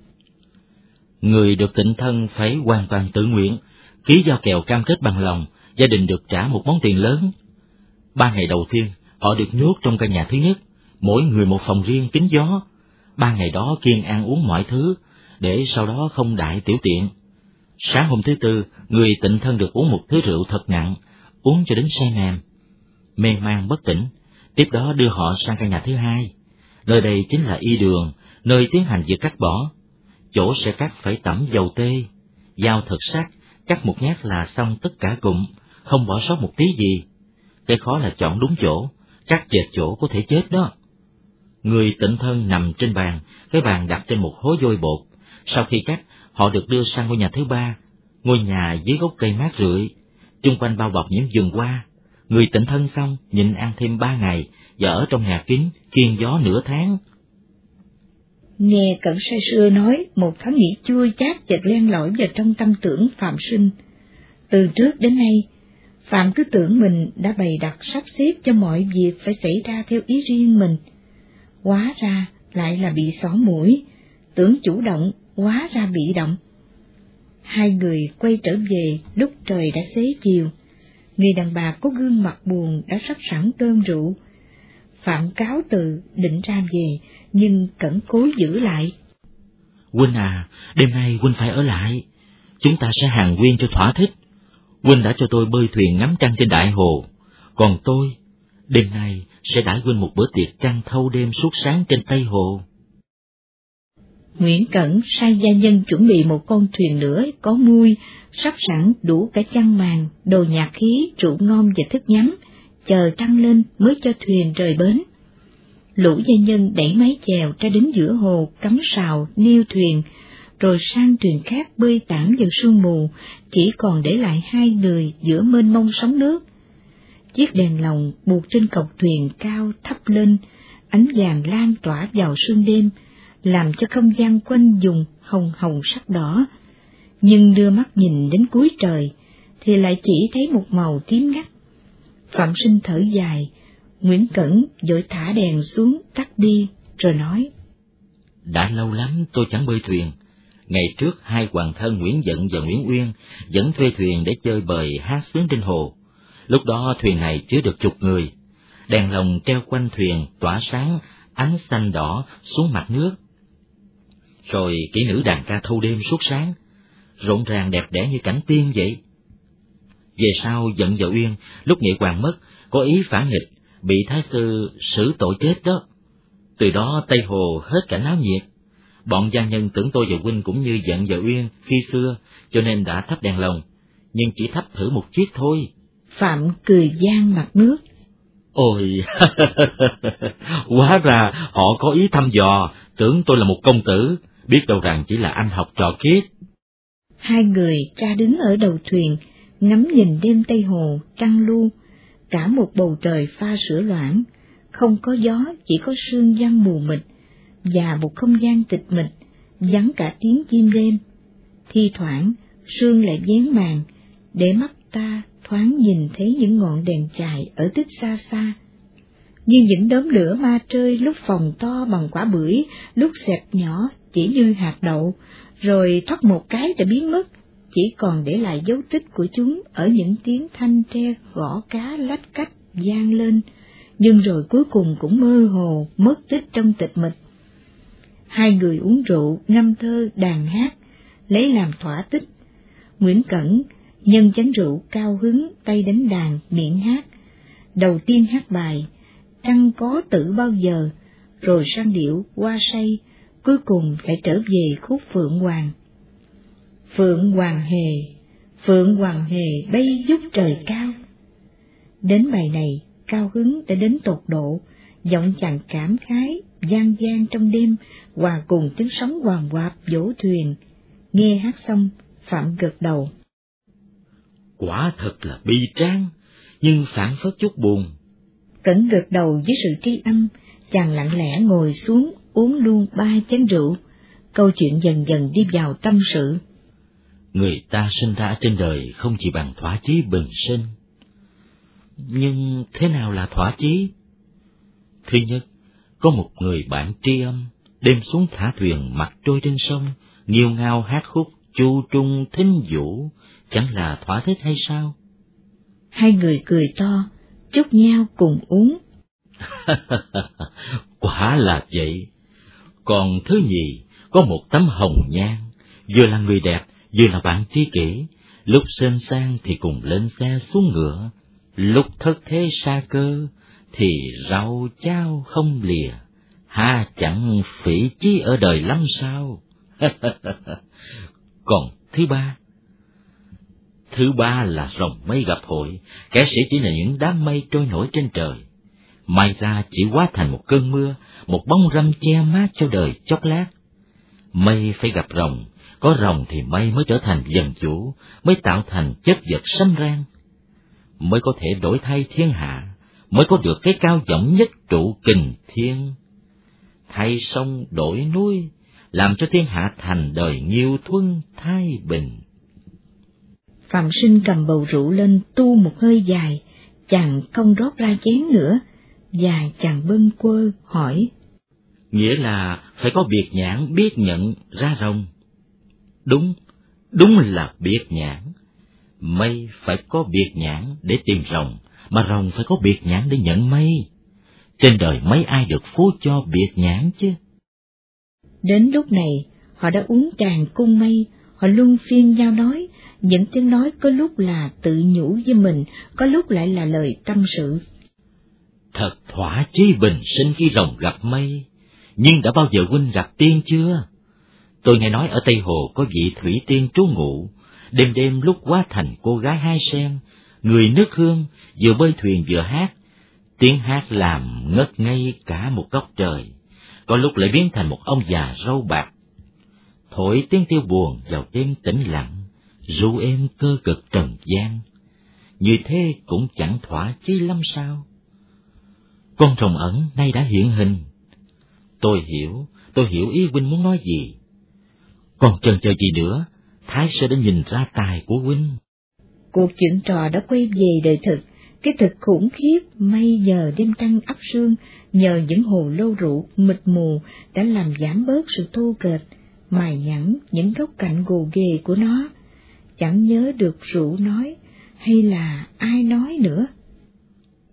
Người được tịnh thân phải hoàn toàn tự nguyện, ký giao kèo cam kết bằng lòng, gia đình được trả một món tiền lớn. Ba ngày đầu tiên, họ được nhốt trong căn nhà thứ nhất, mỗi người một phòng riêng kín gió. Ba ngày đó kiêng ăn uống mọi thứ, để sau đó không đại tiểu tiện. Sáng hôm thứ tư, người tịnh thân được uống một thứ rượu thật nặng, uống cho đến say mềm, mê man bất tỉnh. Tiếp đó đưa họ sang căn nhà thứ hai. Nơi đây chính là y đường, nơi tiến hành việc cắt bỏ. Chỗ sẽ cắt phải tẩm dầu tê, dao thật sắc, cắt một nhát là xong tất cả cụm, không bỏ sót một tí gì. Cái khó là chọn đúng chỗ, cắt chệch chỗ có thể chết đó. Người tịnh thân nằm trên bàn, cái bàn đặt trên một hố vôi bột. Sau khi cắt, họ được đưa sang ngôi nhà thứ ba, ngôi nhà dưới gốc cây mát rượi, chung quanh bao bọc những vườn hoa. Người tịnh thân xong, nhịn ăn thêm ba ngày, và ở trong nhà kín, kiêng gió nửa tháng. Nghe Cẩn say sưa nói, một thoáng nghĩ chua chát chợt len lỏi vào trong tâm tưởng Phạm Sinh. Từ trước đến nay, Phạm cứ tưởng mình đã bày đặt sắp xếp cho mọi việc phải xảy ra theo ý riêng mình. Hóa ra lại là bị xỏ mũi, tưởng chủ động, hóa ra bị động. Hai người quay trở về lúc trời đã xế chiều. Người đàn bà có gương mặt buồn đã sắp sẵn cơm rượu. Phạm cáo từ định ra về, nhưng Cẩn cố giữ lại. Huynh à, đêm nay huynh phải ở lại. Chúng ta sẽ hàng huyên cho thỏa thích. Huynh đã cho tôi bơi thuyền ngắm trăng trên đại hồ, còn tôi, đêm nay sẽ đãi huynh một bữa tiệc trăng thâu đêm suốt sáng trên Tây Hồ. Nguyễn Cẩn sai gia nhân chuẩn bị một con thuyền nữa có mui, sắp sẵn đủ cả chăn màn, đồ nhạc khí, rượu ngon và thức nhắm, chờ trăng lên mới cho thuyền rời bến. Lũ gia nhân đẩy mái chèo ra đến giữa hồ, cắm sào, neo thuyền, rồi sang thuyền khác bơi tản vào sương mù, chỉ còn để lại hai người giữa mênh mông sóng nước. Chiếc đèn lồng buộc trên cọc thuyền cao thấp lên, ánh vàng lan tỏa vào sương đêm, làm cho không gian quanh vùng hồng hồng sắc đỏ. Nhưng đưa mắt nhìn đến cuối trời, thì lại chỉ thấy một màu tím ngắt. Phạm Sinh thở dài, Nguyễn Cẩn vội thả đèn xuống tắt đi, rồi nói: Đã lâu lắm tôi chẳng bơi thuyền. Ngày trước hai hoàng thân Nguyễn Dận và Nguyễn Uyên dẫn thuê thuyền để chơi bời hát sướng trên hồ. Lúc đó thuyền này chứa được chục người. đèn lồng treo quanh thuyền tỏa sáng ánh xanh đỏ xuống mặt nước. Rồi kỹ nữ đàn ca thâu đêm suốt sáng, rộn ràng đẹp đẽ như cảnh tiên vậy. Về sau giận vợ Uyên, lúc Nghệ Hoàng mất, có ý phản nghịch, bị thái sư xử tội chết đó. Từ đó Tây Hồ hết cảnh náo nhiệt. Bọn gia nhân tưởng tôi và huynh cũng như giận vợ Uyên khi xưa, cho nên đã thắp đèn lồng, nhưng chỉ thắp thử một chiếc thôi. Phạm cười gian mặt nước. Ôi, hóa ra họ có ý thăm dò, tưởng tôi là một công tử, biết đâu rằng chỉ là anh học trò kiết. Hai người ra đứng ở đầu thuyền, ngắm nhìn đêm Tây Hồ trăng lu, cả một bầu trời pha sữa loãng, không có gió, chỉ có sương giăng mù mịt, và một không gian tịch mịch, vắng cả tiếng chim đêm. Thi thoảng, sương lại vén màn, để mắt ta thoáng nhìn thấy những ngọn đèn chài ở tích xa xa, như những đốm lửa ma trơi, lúc phồng to bằng quả bưởi, lúc xẹt nhỏ chỉ như hạt đậu, rồi thoát một cái đã biến mất, chỉ còn để lại dấu tích của chúng ở những tiếng thanh tre gõ cá lách cách vang lên, nhưng rồi cuối cùng cũng mơ hồ mất tích trong tịch mịch. Hai người uống rượu, ngâm thơ, đàn hát, lấy làm thỏa thích. Nguyễn Cẩn nhân chén rượu cao hứng, tay đánh đàn, miệng hát. Đầu tiên hát bài Trăng có tử bao giờ, rồi sang điệu Hoa say, cuối cùng lại trở về khúc Phượng Hoàng. Phượng Hoàng hề, Phượng Hoàng hề bay vút trời cao. Đến bài này, cao hứng đã đến tột độ, giọng chàng cảm khái, vang vang trong đêm, hòa cùng tiếng sóng hoàng hoạp vỗ thuyền. Nghe hát xong, Phạm gật đầu. Quả thật là bi tráng, nhưng phảng phất chút buồn. Cẩn gật đầu với sự tri âm, chàng lặng lẽ ngồi xuống uống luôn ba chén rượu. Câu chuyện dần dần đi vào tâm sự. Người ta sinh ra trên đời không chỉ bằng thỏa chí bình sinh. Nhưng thế nào là thỏa chí? Thứ nhất, có một người bạn tri âm, đêm xuống thả thuyền mặt trôi trên sông, nghiêu ngao hát khúc, chu trung thính vũ, chẳng là thỏa thích hay sao? Hai người cười to, chúc nhau cùng uống. Quả là vậy. Còn thứ nhì, có một tấm hồng nhan, vừa là người đẹp, vừa là bạn tri kỷ, lúc sên sang thì cùng lên xe xuống ngựa, lúc thất thế xa cơ thì rau chao không lìa, ha chẳng phỉ chí ở đời lắm sao? Còn thứ ba, thứ ba là rồng mây gặp hội, kẻ sĩ chỉ là những đám mây trôi nổi trên trời, may ra chỉ hóa thành một cơn mưa, một bóng râm che mát cho đời chốc lát. Mây phải gặp rồng, có rồng thì mây mới trở thành dần chủ, mới tạo thành chất vật sấm rang, mới có thể đổi thay thiên hạ, mới có được cái cao vọng nhất trụ kình thiên. Thay sông đổi núi, làm cho thiên hạ thành đời nghiêu thuân thái bình. Phạm Sinh cầm bầu rượu lên tu một hơi dài, chàng không rót ra chén nữa, và chàng bâng quơ hỏi. Nghĩa là phải có biệt nhãn biết nhận ra rồng. Đúng, đúng là biệt nhãn. Mây phải có biệt nhãn để tìm rồng, mà rồng phải có biệt nhãn để nhận mây. Trên đời mấy ai được phú cho biệt nhãn chứ? Đến lúc này, họ đã uống tràn cung mây, họ luân phiên nhau nói, những tiếng nói có lúc là tự nhủ với mình, có lúc lại là lời tâm sự. Thật thỏa chí bình sinh khi rồng gặp mây, nhưng đã bao giờ huynh gặp tiên chưa? Tôi nghe nói ở Tây Hồ có vị thủy tiên trú ngụ, đêm đêm lúc hóa thành cô gái hai sen, người nước hương, vừa bơi thuyền vừa hát, tiếng hát làm ngất ngây cả một góc trời, có lúc lại biến thành một ông già râu bạc, thổi tiếng tiêu buồn vào đêm tĩnh lặng, ru êm cơ cực trần gian. Như thế cũng chẳng thỏa chí lắm sao? Con rồng ẩn nay đã hiện hình. Tôi hiểu, tôi hiểu ý huynh muốn nói gì. Còn chần chờ gì nữa, Thái Sơ đã nhìn ra tài của huynh. Cuộc chuyện trò đã quay về đời thực, cái thực khủng khiếp mây giờ đêm trăng ấp sương, nhờ những hồ lô rượu mịt mù đã làm giảm bớt sự thô kệch, mài nhẵn những góc cạnh gồ ghề của nó. Chẳng nhớ được rượu nói, hay là ai nói nữa.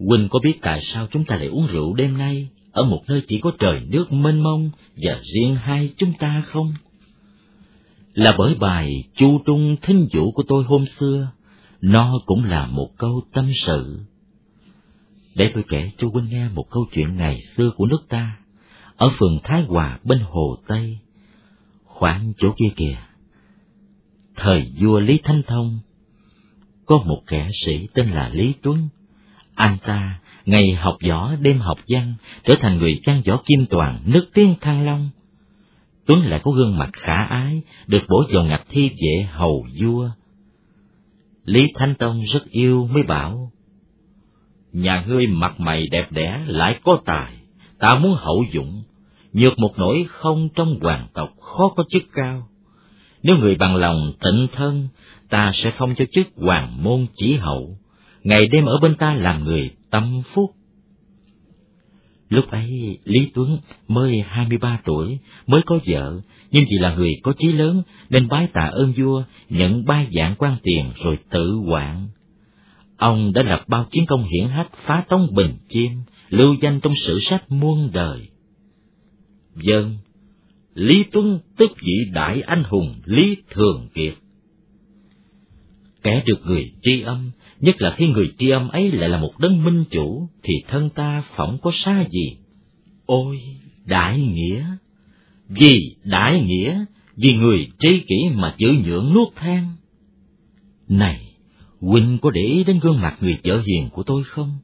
Huynh có biết tại sao chúng ta lại uống rượu đêm nay ở một nơi chỉ có trời nước mênh mông và riêng hai chúng ta không? Là bởi bài chu trung thính vũ của tôi hôm xưa, nó cũng là một câu tâm sự. Để tôi kể cho huynh nghe một câu chuyện ngày xưa của nước ta, ở phường Thái Hòa bên Hồ Tây, khoảng chỗ kia kìa. Thời vua Lý Thánh Thông, có một kẻ sĩ tên là Lý Tuấn. Anh ta ngày học võ đêm học văn, trở thành người văn võ kim toàn nước tiếng Thăng Long. Tuấn lại có gương mặt khả ái, được bổ vào ngạch thi vệ hầu vua. Lý Thánh Tông rất yêu mới bảo: nhà ngươi mặt mày đẹp đẽ lại có tài, ta muốn hậu dụng, nhược một nỗi không trong hoàng tộc khó có chức cao. Nếu người bằng lòng tịnh thân, ta sẽ phong cho chức hoàng môn chỉ hậu, ngày đêm ở bên ta làm người tâm phúc. Lúc ấy Lý Tuấn mới hai mươi ba tuổi, mới có vợ, nhưng vì là người có chí lớn nên bái tạ ơn vua, nhận ba vạn quan tiền rồi tự hoạn. Ông đã lập bao chiến công hiển hách, phá tống Bình Chiêm, lưu danh trong sử sách muôn đời. Vâng, Lý Tuấn tức vị đại anh hùng Lý Thường Kiệt. Kẻ được người tri âm, nhất là khi người tri âm ấy lại là một đấng minh chủ, thì thân ta phỏng có xa gì. Ôi, đại nghĩa! Vì đại nghĩa, vì người tri kỷ mà chữ nhượng nuốt than. Này, huynh có để ý đến gương mặt người vợ hiền của tôi không?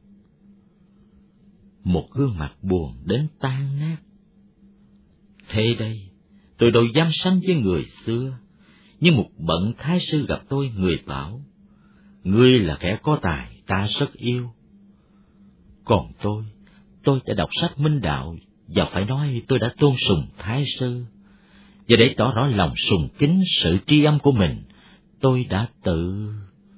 Một gương mặt buồn đến tan nát. Thế đây, tôi đâu dám sánh với người xưa, nhưng một bận thái sư gặp tôi, người bảo: ngươi là kẻ có tài, ta rất yêu. Còn tôi, tôi đã đọc sách Minh Đạo, và phải nói tôi đã tôn sùng thái sư. Và để tỏ rõ lòng sùng kính sự tri âm của mình, tôi đã tự...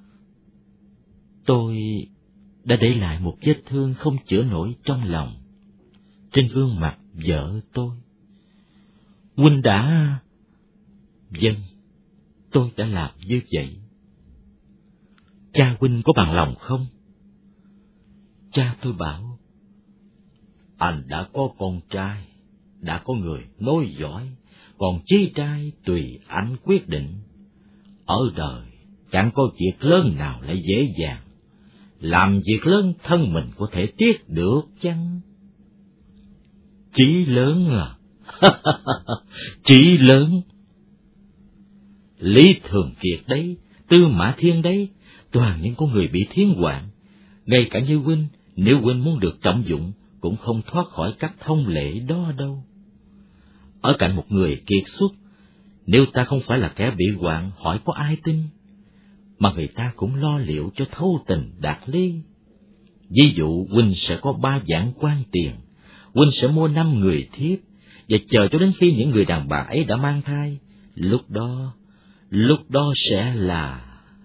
Tôi đã để lại một vết thương không chữa nổi trong lòng, trên gương mặt vợ tôi. Huynh đã... Vâng, tôi đã làm như vậy. Cha huynh có bằng lòng không? Cha tôi bảo: anh đã có con trai, đã có người nối dõi, còn chi trai tùy anh quyết định. Ở đời chẳng có việc lớn nào lại dễ dàng, làm việc lớn thân mình có thể tiếc được chăng? Chí lớn à? Chí lớn. Lý Thường Kiệt đấy, Tư Mã Thiên đấy, toàn những con người bị thiên hoạn. Ngay cả như huynh, nếu huynh muốn được trọng dụng, cũng không thoát khỏi các thông lệ đó đâu. Ở cạnh một người kiệt xuất, nếu ta không phải là kẻ bị hoạn, hỏi có ai tin? Mà người ta cũng lo liệu cho thấu tình đạt lý. Ví dụ huynh sẽ có ba vạn quan tiền, huynh sẽ mua năm người thiếp, và chờ cho đến khi những người đàn bà ấy đã mang thai, lúc đó, lúc đó sẽ là...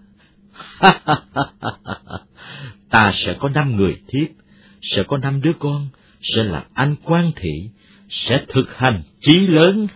ta sẽ có năm người thiếp, sẽ có năm đứa con, sẽ là anh quan thị, sẽ thực hành chí lớn.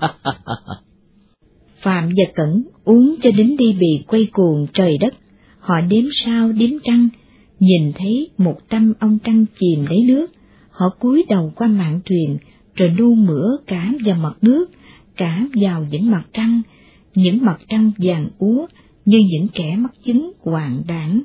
Phạm và Cẩn uống cho đến đi bì quay cuồng trời đất. Họ đếm sao đếm trăng, nhìn thấy một trăm ông trăng chìm đáy nước. Họ cúi đầu qua mạn thuyền, rồi nu mửa cả vào mặt nước, cả vào những mặt trăng, những mặt trăng vàng úa như những kẻ mắc chứng hoạn đảng.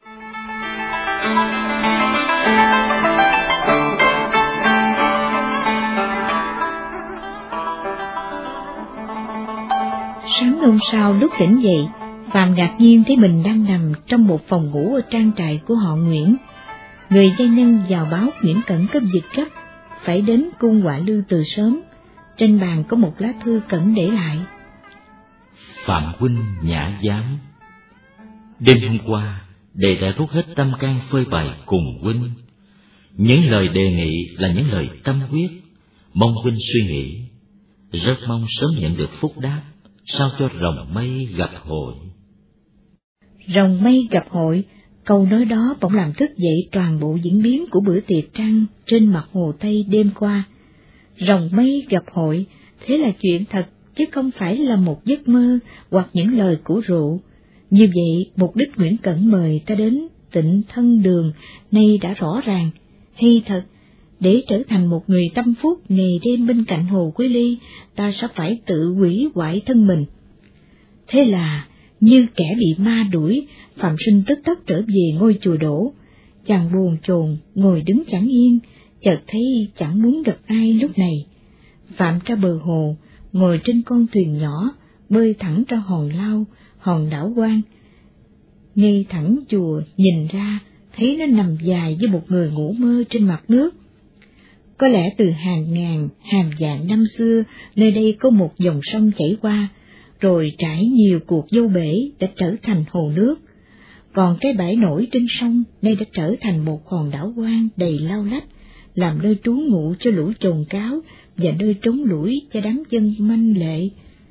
Sáng hôm sau lúc tỉnh dậy, Phạm ngạc nhiên thấy mình đang nằm trong một phòng ngủ ở trang trại của họ Nguyễn. Người gia nhân vào báo Nguyễn Cẩn có việc gấp, phải đến cung Họa Lư từ sớm. Trên bàn có một lá thư Cẩn để lại. Phạm huynh nhã giám, đêm hôm qua đệ đã rút hết tâm can phơi bày cùng huynh. Những lời đề nghị là những lời tâm huyết, mong huynh suy nghĩ. Rất mong sớm nhận được phúc đáp, sao cho rồng mây gặp hội. Rồng mây gặp hội, câu nói đó bỗng làm thức dậy toàn bộ diễn biến của bữa tiệc trăng trên mặt Hồ Tây đêm qua. Rồng mây gặp hội, thế là chuyện thật, chứ không phải là một giấc mơ hoặc những lời của rượu. Như vậy, mục đích Nguyễn Cẩn mời ta đến tịnh thân đường nay đã rõ ràng. Hay thật, để trở thành một người tâm phúc ngày đêm bên cạnh Hồ Quý Ly, ta sẽ phải tự hủy hoại thân mình. Thế là, như kẻ bị ma đuổi, Phạm Sinh tức tốc trở về ngôi chùa Đỗ. Chàng bồn chồn, ngồi đứng chẳng yên, chợt thấy chẳng muốn gặp ai lúc này. Phạm ra bờ hồ, ngồi trên con thuyền nhỏ, bơi thẳng ra hòn Lao, hòn đảo Quan. Ngay thẳng chùa nhìn ra, thấy nó nằm dài như một người ngủ mơ trên mặt nước. Có lẽ từ hàng ngàn, hàng vạn năm xưa, nơi đây có một dòng sông chảy qua, rồi trải nhiều cuộc dâu bể đã trở thành hồ nước. Còn cái bãi nổi trên sông nay đã trở thành một hòn đảo hoang đầy lau lách, làm nơi trú ngụ cho lũ trồn cáo và nơi trốn lủi cho đám dân manh lệ.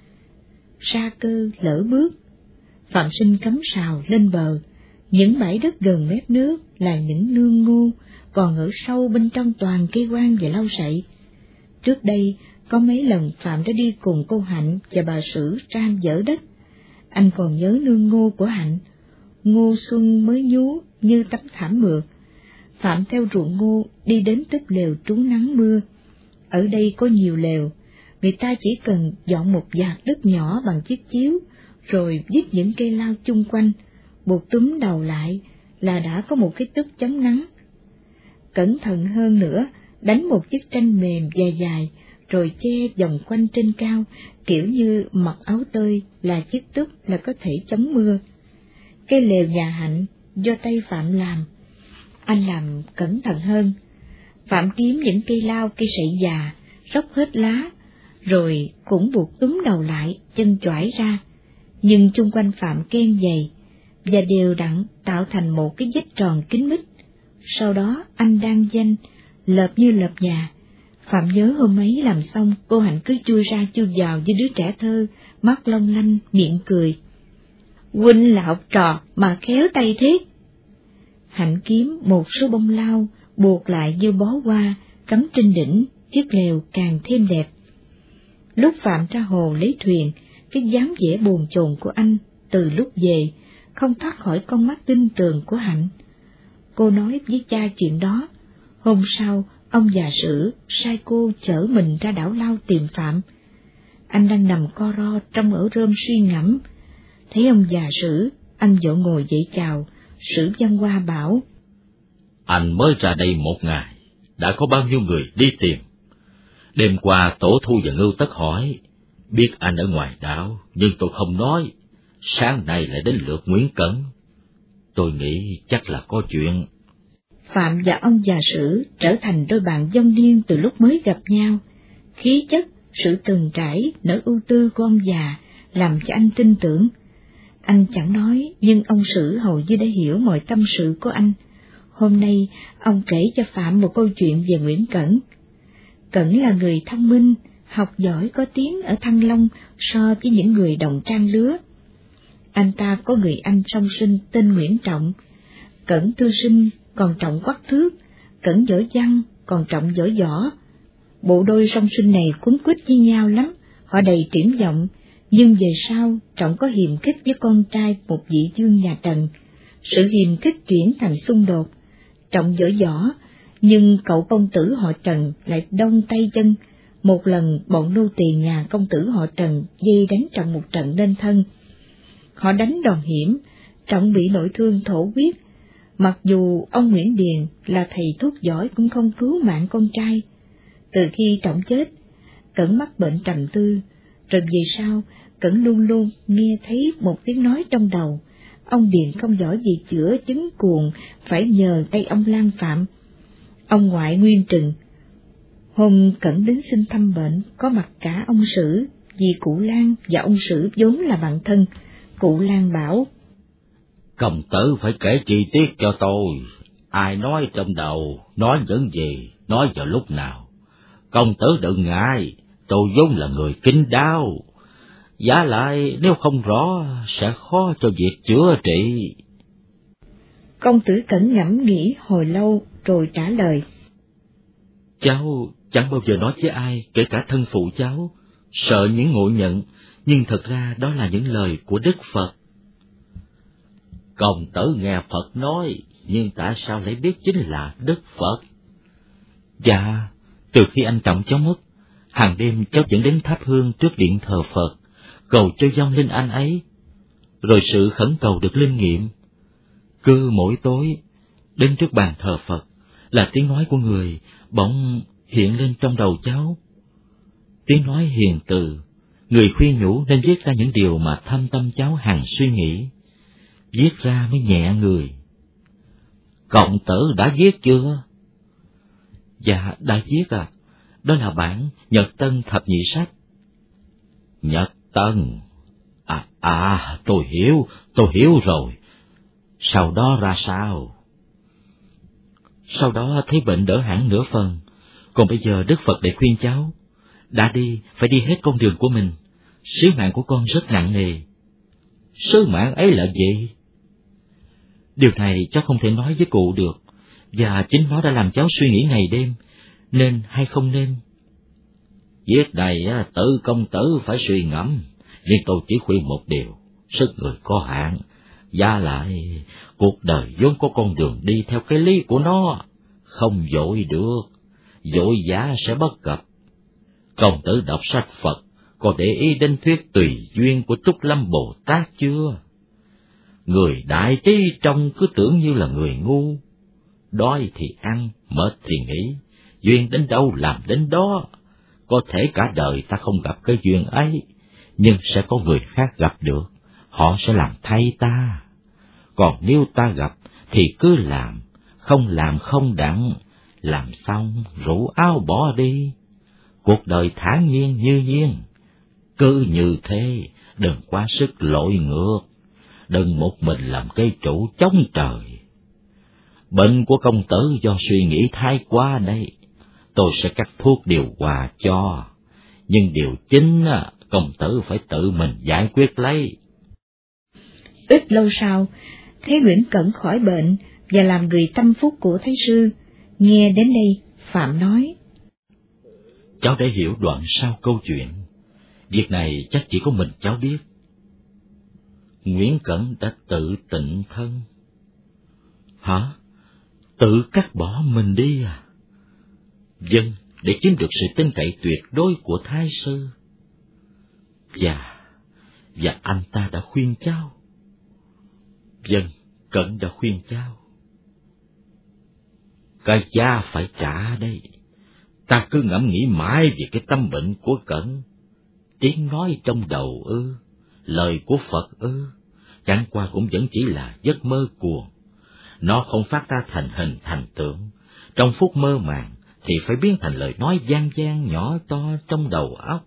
Sa cơ lỡ bước, Phạm Sinh cắm sào lên bờ. Những bãi đất gần mép nước là những nương ngô, còn ở sâu bên trong toàn cây quan và lau sậy. Trước đây, có mấy lần Phạm đã đi cùng cô Hạnh và bà Sử ram dỡ đất. Anh còn nhớ nương ngô của Hạnh, ngô xuân mới nhú như tấm thảm mượt. Phạm theo ruộng ngô đi đến túp lều trú nắng mưa. Ở đây có nhiều lều, người ta chỉ cần dọn một vạt đất nhỏ bằng chiếc chiếu, rồi viết những cây lao chung quanh, buộc túm đầu lại là đã có một cái túp chống nắng. Cẩn thận hơn nữa, đánh một chiếc tranh mềm dài dài, rồi che vòng quanh trên cao, kiểu như mặc áo tơi là chiếc túp là có thể chống mưa. Cây lều nhà Hạnh do tay Phạm làm. Anh làm cẩn thận hơn. Phạm kiếm những cây lao, cây sậy già, róc hết lá, rồi cũng buộc túm đầu lại, chân choải ra. Nhưng chung quanh Phạm ken dày, và đều đặn tạo thành một cái vết tròn kín mít. Sau đó anh đan danh, lợp như lợp nhà. Phạm nhớ hôm ấy làm xong, cô Hạnh cứ chui ra chui vào như đứa trẻ thơ, mắt long lanh, miệng cười. Huynh là học trò mà khéo tay thế. Hạnh kiếm một số bông lau, buộc lại như bó hoa, cắm trên đỉnh, chiếc lều càng thêm đẹp. Lúc Phạm ra hồ lấy thuyền, cái dáng vẻ bồn chồn của anh từ lúc về không thoát khỏi con mắt tinh tường của Hạnh. Cô nói với cha chuyện đó. Hôm sau, ông già Sử sai cô chở mình ra đảo Lao tìm Phạm. Anh đang nằm co ro trong ổ rơm suy ngẫm. Thấy ông già Sử, anh vội ngồi dậy chào. Sử văn hoa bảo: Anh mới ra đây một ngày, đã có bao nhiêu người đi tìm. Đêm qua Tổ Thu và Ngưu Tất hỏi, biết anh ở ngoài đảo, nhưng tôi không nói. Sáng nay lại đến lượt Nguyễn Cẩn. Tôi nghĩ chắc là có chuyện. Phạm và ông già Sử trở thành đôi bạn vong niên từ lúc mới gặp nhau. Khí chất, sự từng trải, nỗi ưu tư của ông già làm cho anh tin tưởng. Anh chẳng nói, nhưng ông Sử hầu như đã hiểu mọi tâm sự của anh. Hôm nay, ông kể cho Phạm một câu chuyện về Nguyễn Cẩn. Cẩn là người thông minh, học giỏi có tiếng ở Thăng Long so với những người đồng trang lứa. Anh ta có người anh song sinh tên Nguyễn Trọng. Cẩn thư sinh, còn Trọng quắc thước. Cẩn giỏi văn, còn Trọng giỏi võ. Bộ đôi song sinh này quấn quýt với nhau lắm, họ đầy triển vọng. Nhưng về sau, Trọng có hiềm khích với con trai một vị vương nhà Trần. Sự hiềm khích chuyển thành xung đột. Trọng giỏi võ, nhưng cậu công tử họ Trần lại đông tay chân. Một lần bọn nô tỳ nhà công tử họ Trần dây đánh Trọng một trận nên thân. Họ đánh đòn hiểm, Trọng bị nội thương thổ huyết. Mặc dù ông Nguyễn Điền là thầy thuốc giỏi cũng không cứu mạng con trai. Từ khi Trọng chết, Cẩn mắc bệnh trầm tư, rồi về sau Cẩn luôn luôn nghe thấy một tiếng nói trong đầu. Ông Điền không giỏi gì chữa chứng cuồng, phải nhờ tay ông Lan Phạm. Ông ngoại Nguyên Trừng. Hôm Cẩn đến xin thăm bệnh, có mặt cả ông Sử, vì cụ Lan và ông Sử vốn là bạn thân. Cụ Lan bảo: Công tử phải kể chi tiết cho tôi, ai nói trong đầu, nói những gì, nói vào lúc nào. Công tử đừng ngại, tôi vốn là người kín đáo. Giá lại nếu không rõ, sẽ khó cho việc chữa trị. Công tử Cẩn ngẫm nghĩ hồi lâu rồi trả lời: Cháu chẳng bao giờ nói với ai, kể cả thân phụ cháu, sợ những ngộ nhận, nhưng thật ra đó là những lời của Đức Phật. Công tử nghe Phật nói, nhưng tại sao lại biết chính là Đức Phật? Dạ, từ khi anh trọng cháu mất, hàng đêm cháu vẫn đến thắp hương trước điện thờ Phật, cầu cho vong linh anh ấy, rồi sự khẩn cầu được linh nghiệm. Cứ mỗi tối, đến trước bàn thờ Phật, là tiếng nói của người bỗng hiện lên trong đầu cháu. Tiếng nói hiền từ, người khuyên nhủ nên viết ra những điều mà thâm tâm cháu hằng suy nghĩ. Viết ra mới nhẹ người. Cộng tử đã viết chưa? Dạ, đã viết à. Đó là bản Nhật Tân Thập Nhị Sách. Nhật Tân? À, à, tôi hiểu, tôi hiểu rồi. Sau đó ra sao? Sau đó thấy bệnh đỡ hẳn nửa phần, còn bây giờ Đức Phật để khuyên cháu, đã đi, phải đi hết con đường của mình. Sứ mạng của con rất nặng nề. Sứ mạng ấy là gì? Điều này cháu không thể nói với cụ được, và chính nó đã làm cháu suy nghĩ ngày đêm, nên hay không nên. Việc này tự công tử phải suy ngẫm, nhưng tôi chỉ khuyên một điều, sức người có hạn, và lại cuộc đời vốn có con đường đi theo cái lý của nó, không vội được, vội vã sẽ bất cập. Công tử đọc sách Phật, có để ý đến thuyết tùy duyên của Trúc Lâm Bồ Tát chưa? Người đại trí trông cứ tưởng như là người ngu, đói thì ăn, mệt thì nghỉ, duyên đến đâu làm đến đó. Có thể cả đời ta không gặp cái duyên ấy, nhưng sẽ có người khác gặp được, họ sẽ làm thay ta. Còn nếu ta gặp thì cứ làm, không làm không đặng, làm xong rủ áo bỏ đi. Cuộc đời thản nhiên như nhiên, cứ như thế, đừng quá sức lội ngược, đừng một mình làm cây trụ chống trời. Bệnh của công tử do suy nghĩ thái quá đây, tôi sẽ cắt thuốc điều hòa cho, nhưng điều chính công tử phải tự mình giải quyết lấy. Ít lâu sau, thấy Nguyễn Cẩn khỏi bệnh và làm người tâm phúc của Thái sư. Nghe đến đây, Phạm nói: Cháu đã hiểu đoạn sau câu chuyện. Việc này chắc chỉ có mình cháu biết. Nguyễn Cẩn đã tự tịnh thân. Hả? Tự cắt bỏ mình đi à? Vâng, để chiếm được sự tin cậy tuyệt đối của Thái sư. Và, và anh ta đã khuyên cháu. Vâng, Cẩn đã khuyên cháu. Cái giá phải trả đây. Ta cứ ngẫm nghĩ mãi về cái tâm bệnh của Cẩn. Tiếng nói trong đầu ư, lời của Phật ư, chẳng qua cũng vẫn chỉ là giấc mơ cuồng. Nó không phát ra thành hình thành tượng, trong phút mơ màng thì phải biến thành lời nói gian gian nhỏ to trong đầu óc.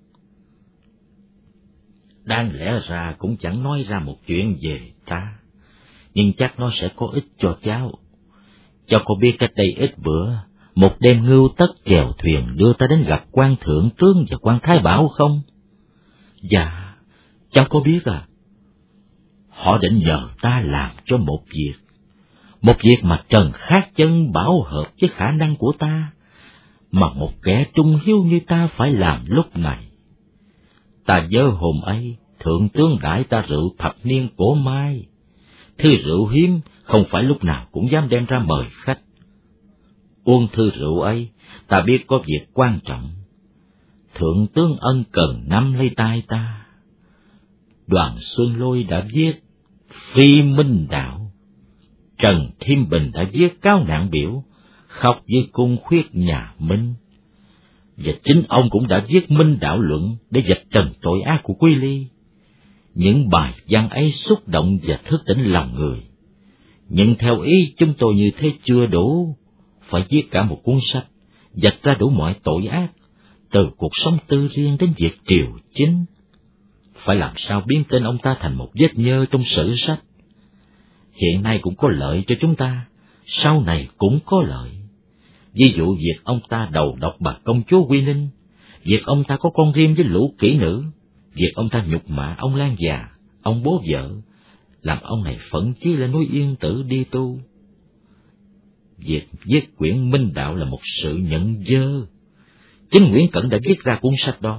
Đáng lẽ ra cũng chẳng nói ra một chuyện về ta, nhưng chắc nó sẽ có ích cho cháu. Cháu có biết cách đây ít bữa, một đêm ngưu tất chèo thuyền đưa ta đến gặp quan thượng tướng và quan thái bảo không? Dạ, cháu có biết à. Họ định nhờ ta làm cho một việc, một việc mà trần khác chân bảo hợp với khả năng của ta, mà một kẻ trung hiếu như ta phải làm lúc này. Ta nhớ hôm ấy, thượng tướng đãi ta rượu thập niên cổ mai. Thư rượu hiếm, không phải lúc nào cũng dám đem ra mời khách. Uống thư rượu ấy, ta biết có việc quan trọng. Thượng tướng ân cần nắm lấy tay ta. Đoàn Xuân Lôi đã viết Phi Minh Đạo. Trần Thiên Bình đã viết cáo nạn biểu, khóc với cung khuyết nhà Minh. Và chính ông cũng đã viết Minh Đạo Luận để vạch trần tội ác của Quý Ly. Những bài văn ấy xúc động và thức tỉnh lòng người. Nhưng theo ý chúng tôi như thế chưa đủ, phải viết cả một cuốn sách, vạch ra đủ mọi tội ác, từ cuộc sống tư riêng đến việc triều chính. Phải làm sao biến tên ông ta thành một vết nhơ trong sử sách. Hiện nay cũng có lợi cho chúng ta, sau này cũng có lợi. Ví dụ việc ông ta đầu độc bà công chúa Quy Ninh, việc ông ta có con riêng với lũ kỹ nữ, việc ông ta nhục mạ ông Lan già, ông bố vợ, làm ông này phẫn chí lên núi Yên Tử đi tu. Việc viết quyển Minh Đạo là một sự nhận dơ. Chính Nguyễn Cẩn đã viết ra cuốn sách đó.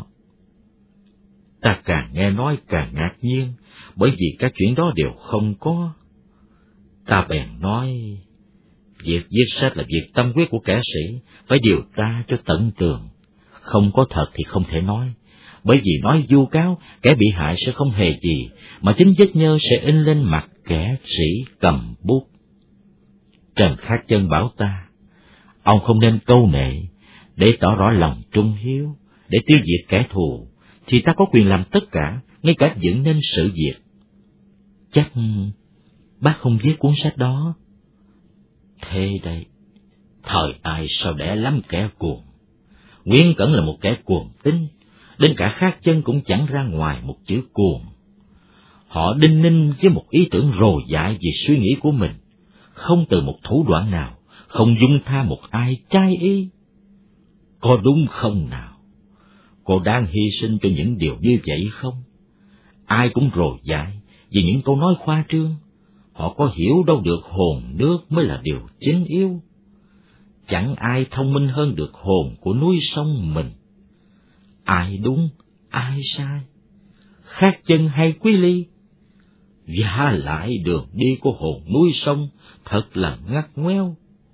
Ta càng nghe nói càng ngạc nhiên, bởi vì các chuyện đó đều không có. Ta bèn nói, việc viết sách là việc tâm huyết của kẻ sĩ, phải điều tra cho tận tường. Không có thật thì không thể nói, bởi vì nói vu cáo, kẻ bị hại sẽ không hề gì, mà chính vết nhơ sẽ in lên mặt kẻ sĩ cầm bút. Trần Khát Chân bảo ta, ông không nên câu nệ, để tỏ rõ lòng trung hiếu, để tiêu diệt kẻ thù, thì ta có quyền làm tất cả, ngay cả dựng nên sự việc. Chắc bác không viết cuốn sách đó. Thế đây, thời ai sao đẻ lắm kẻ cuồng. Nguyễn Cẩn là một kẻ cuồng tín, đến cả Khát Chân cũng chẳng ra ngoài một chữ cuồng. Họ đinh ninh với một ý tưởng rồ dại vì suy nghĩ của mình, không từ một thủ đoạn nào, không dung tha một ai trái ý. Có đúng không nào? Cô đang hy sinh cho những điều như vậy không? Ai cũng rồ dại vì những câu nói khoa trương. Họ có hiểu đâu được hồn nước mới là điều chính yếu. Chẳng ai thông minh hơn được hồn của núi sông mình. Ai đúng, ai sai? Khát Chân hay Quý Ly? Vả lại đường đi của hồn núi sông thật là ngắt ngoéo.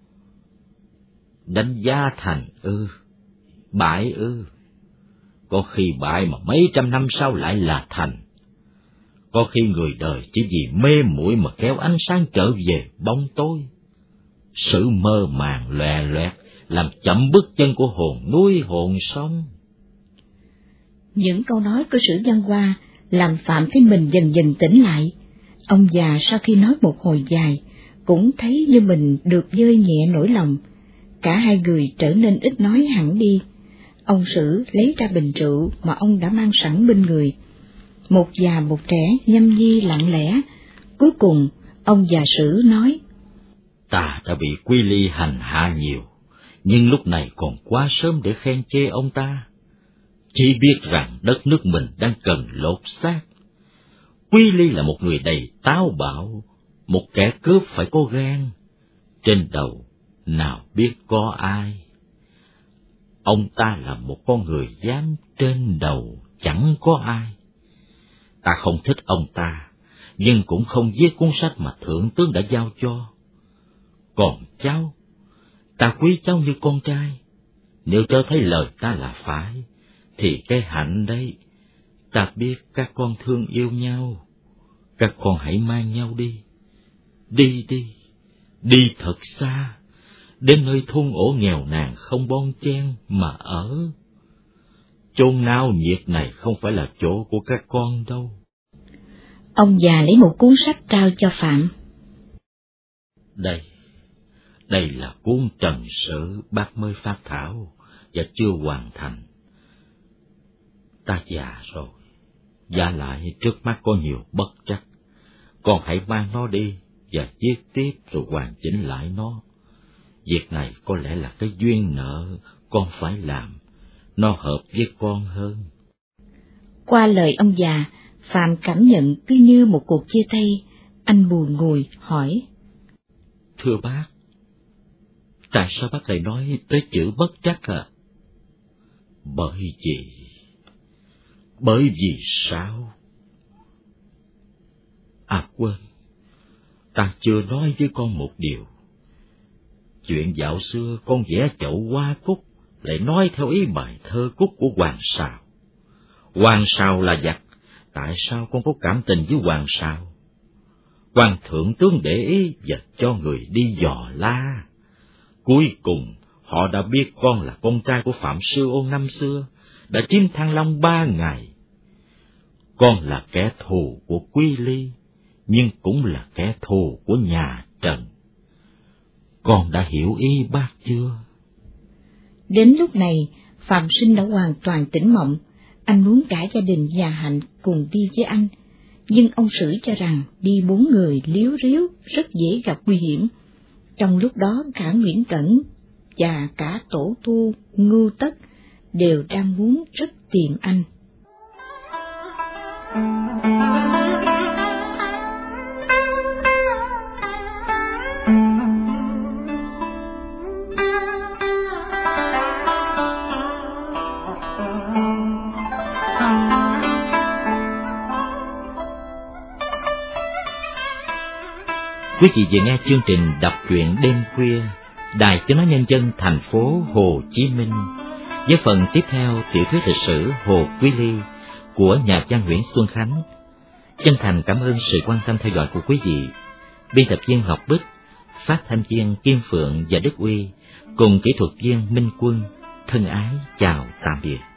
Đánh giá thành ư, bại ư. Có khi bại mà mấy trăm năm sau lại là thành. Có khi người đời chỉ vì mê muội mà kéo ánh sáng trở về bóng tối. Sự mơ màng lòe loẹt làm chậm bước chân của hồn núi hồn sông. Những câu nói của Sử Văn Hoa làm Phạm Thế Mình dần dần tỉnh lại. Ông già sau khi nói một hồi dài, cũng thấy như mình được vơi nhẹ nỗi lòng. Cả hai người trở nên ít nói hẳn đi. Ông Sử lấy ra bình rượu mà ông đã mang sẵn bên người. Một già một trẻ nhâm nhi lặng lẽ. Cuối cùng, ông già Sử nói, ta đã bị Quý Ly hành hạ nhiều, nhưng lúc này còn quá sớm để khen chê ông ta. Chỉ biết rằng đất nước mình đang cần lột xác. Quý Ly là một người đầy táo bạo, một kẻ cướp phải có gan. Trên đầu nào biết có ai. Ông ta là một con người dám, trên đầu chẳng có ai. Ta không thích ông ta, nhưng cũng không viết cuốn sách mà thượng tướng đã giao cho. Còn cháu, ta quý cháu như con trai. Nếu cháu thấy lời ta là phải, thì cái hạnh đấy, ta biết các con thương yêu nhau. Các con hãy mang nhau đi. Đi đi, đi thật xa, đến nơi thôn ổ nghèo nàn không bon chen mà ở. Chốn náo nhiệt này không phải là chỗ của các con đâu. Ông già lấy một cuốn sách trao cho Phạm. Đây, đây là cuốn trần sử bác mới phát thảo và chưa hoàn thành. Ta già rồi, vả lại trước mắt có nhiều bất trắc. Con hãy mang nó đi và viết tiếp rồi hoàn chỉnh lại nó. Việc này có lẽ là cái duyên nợ con phải làm, nó hợp với con hơn. Qua lời ông già, Phạm cảm nhận cứ như một cuộc chia tay. Anh bùi ngùi hỏi, thưa bác, tại sao bác lại nói tới chữ bất trắc à? Bởi vì, bởi vì sao? À quên, ta chưa nói với con một điều. Chuyện dạo xưa con vẽ chậu hoa cúc, lại nói theo ý bài thơ cúc của Hoàng Sào. Hoàng Sào là giặc, tại sao con có cảm tình với Hoàng Sào? Hoàng thượng tướng để ý và cho người đi dò la. Cuối cùng họ đã biết con là con trai của Phạm Sư Ôn năm xưa, đã chiếm Thăng Long ba ngày. Con là kẻ thù của Quý Ly, nhưng cũng là kẻ thù của nhà Trần. Con đã hiểu ý bác chưa? Đến lúc này, Phạm Sinh đã hoàn toàn tỉnh mộng. Anh muốn cả gia đình nhà Hạnh cùng đi với anh, nhưng ông Sử cho rằng đi bốn người líu ríu rất dễ gặp nguy hiểm. Trong lúc đó cả Nguyễn Cẩn và cả Tổ Tu, Ngưu Tất đều đang muốn rất tìm anh. Quý vị vừa nghe chương trình đọc truyện đêm khuya Đài Tiếng nói Nhân dân thành phố Hồ Chí Minh, với phần tiếp theo tiểu thuyết lịch sử Hồ Quý Ly của nhà văn Nguyễn Xuân Khánh. Chân thành cảm ơn sự quan tâm theo dõi của quý vị. Biên tập viên Ngọc Bích, phát thanh viên Kim Phượng và Đức Uy cùng kỹ thuật viên Minh Quân thân ái chào tạm biệt.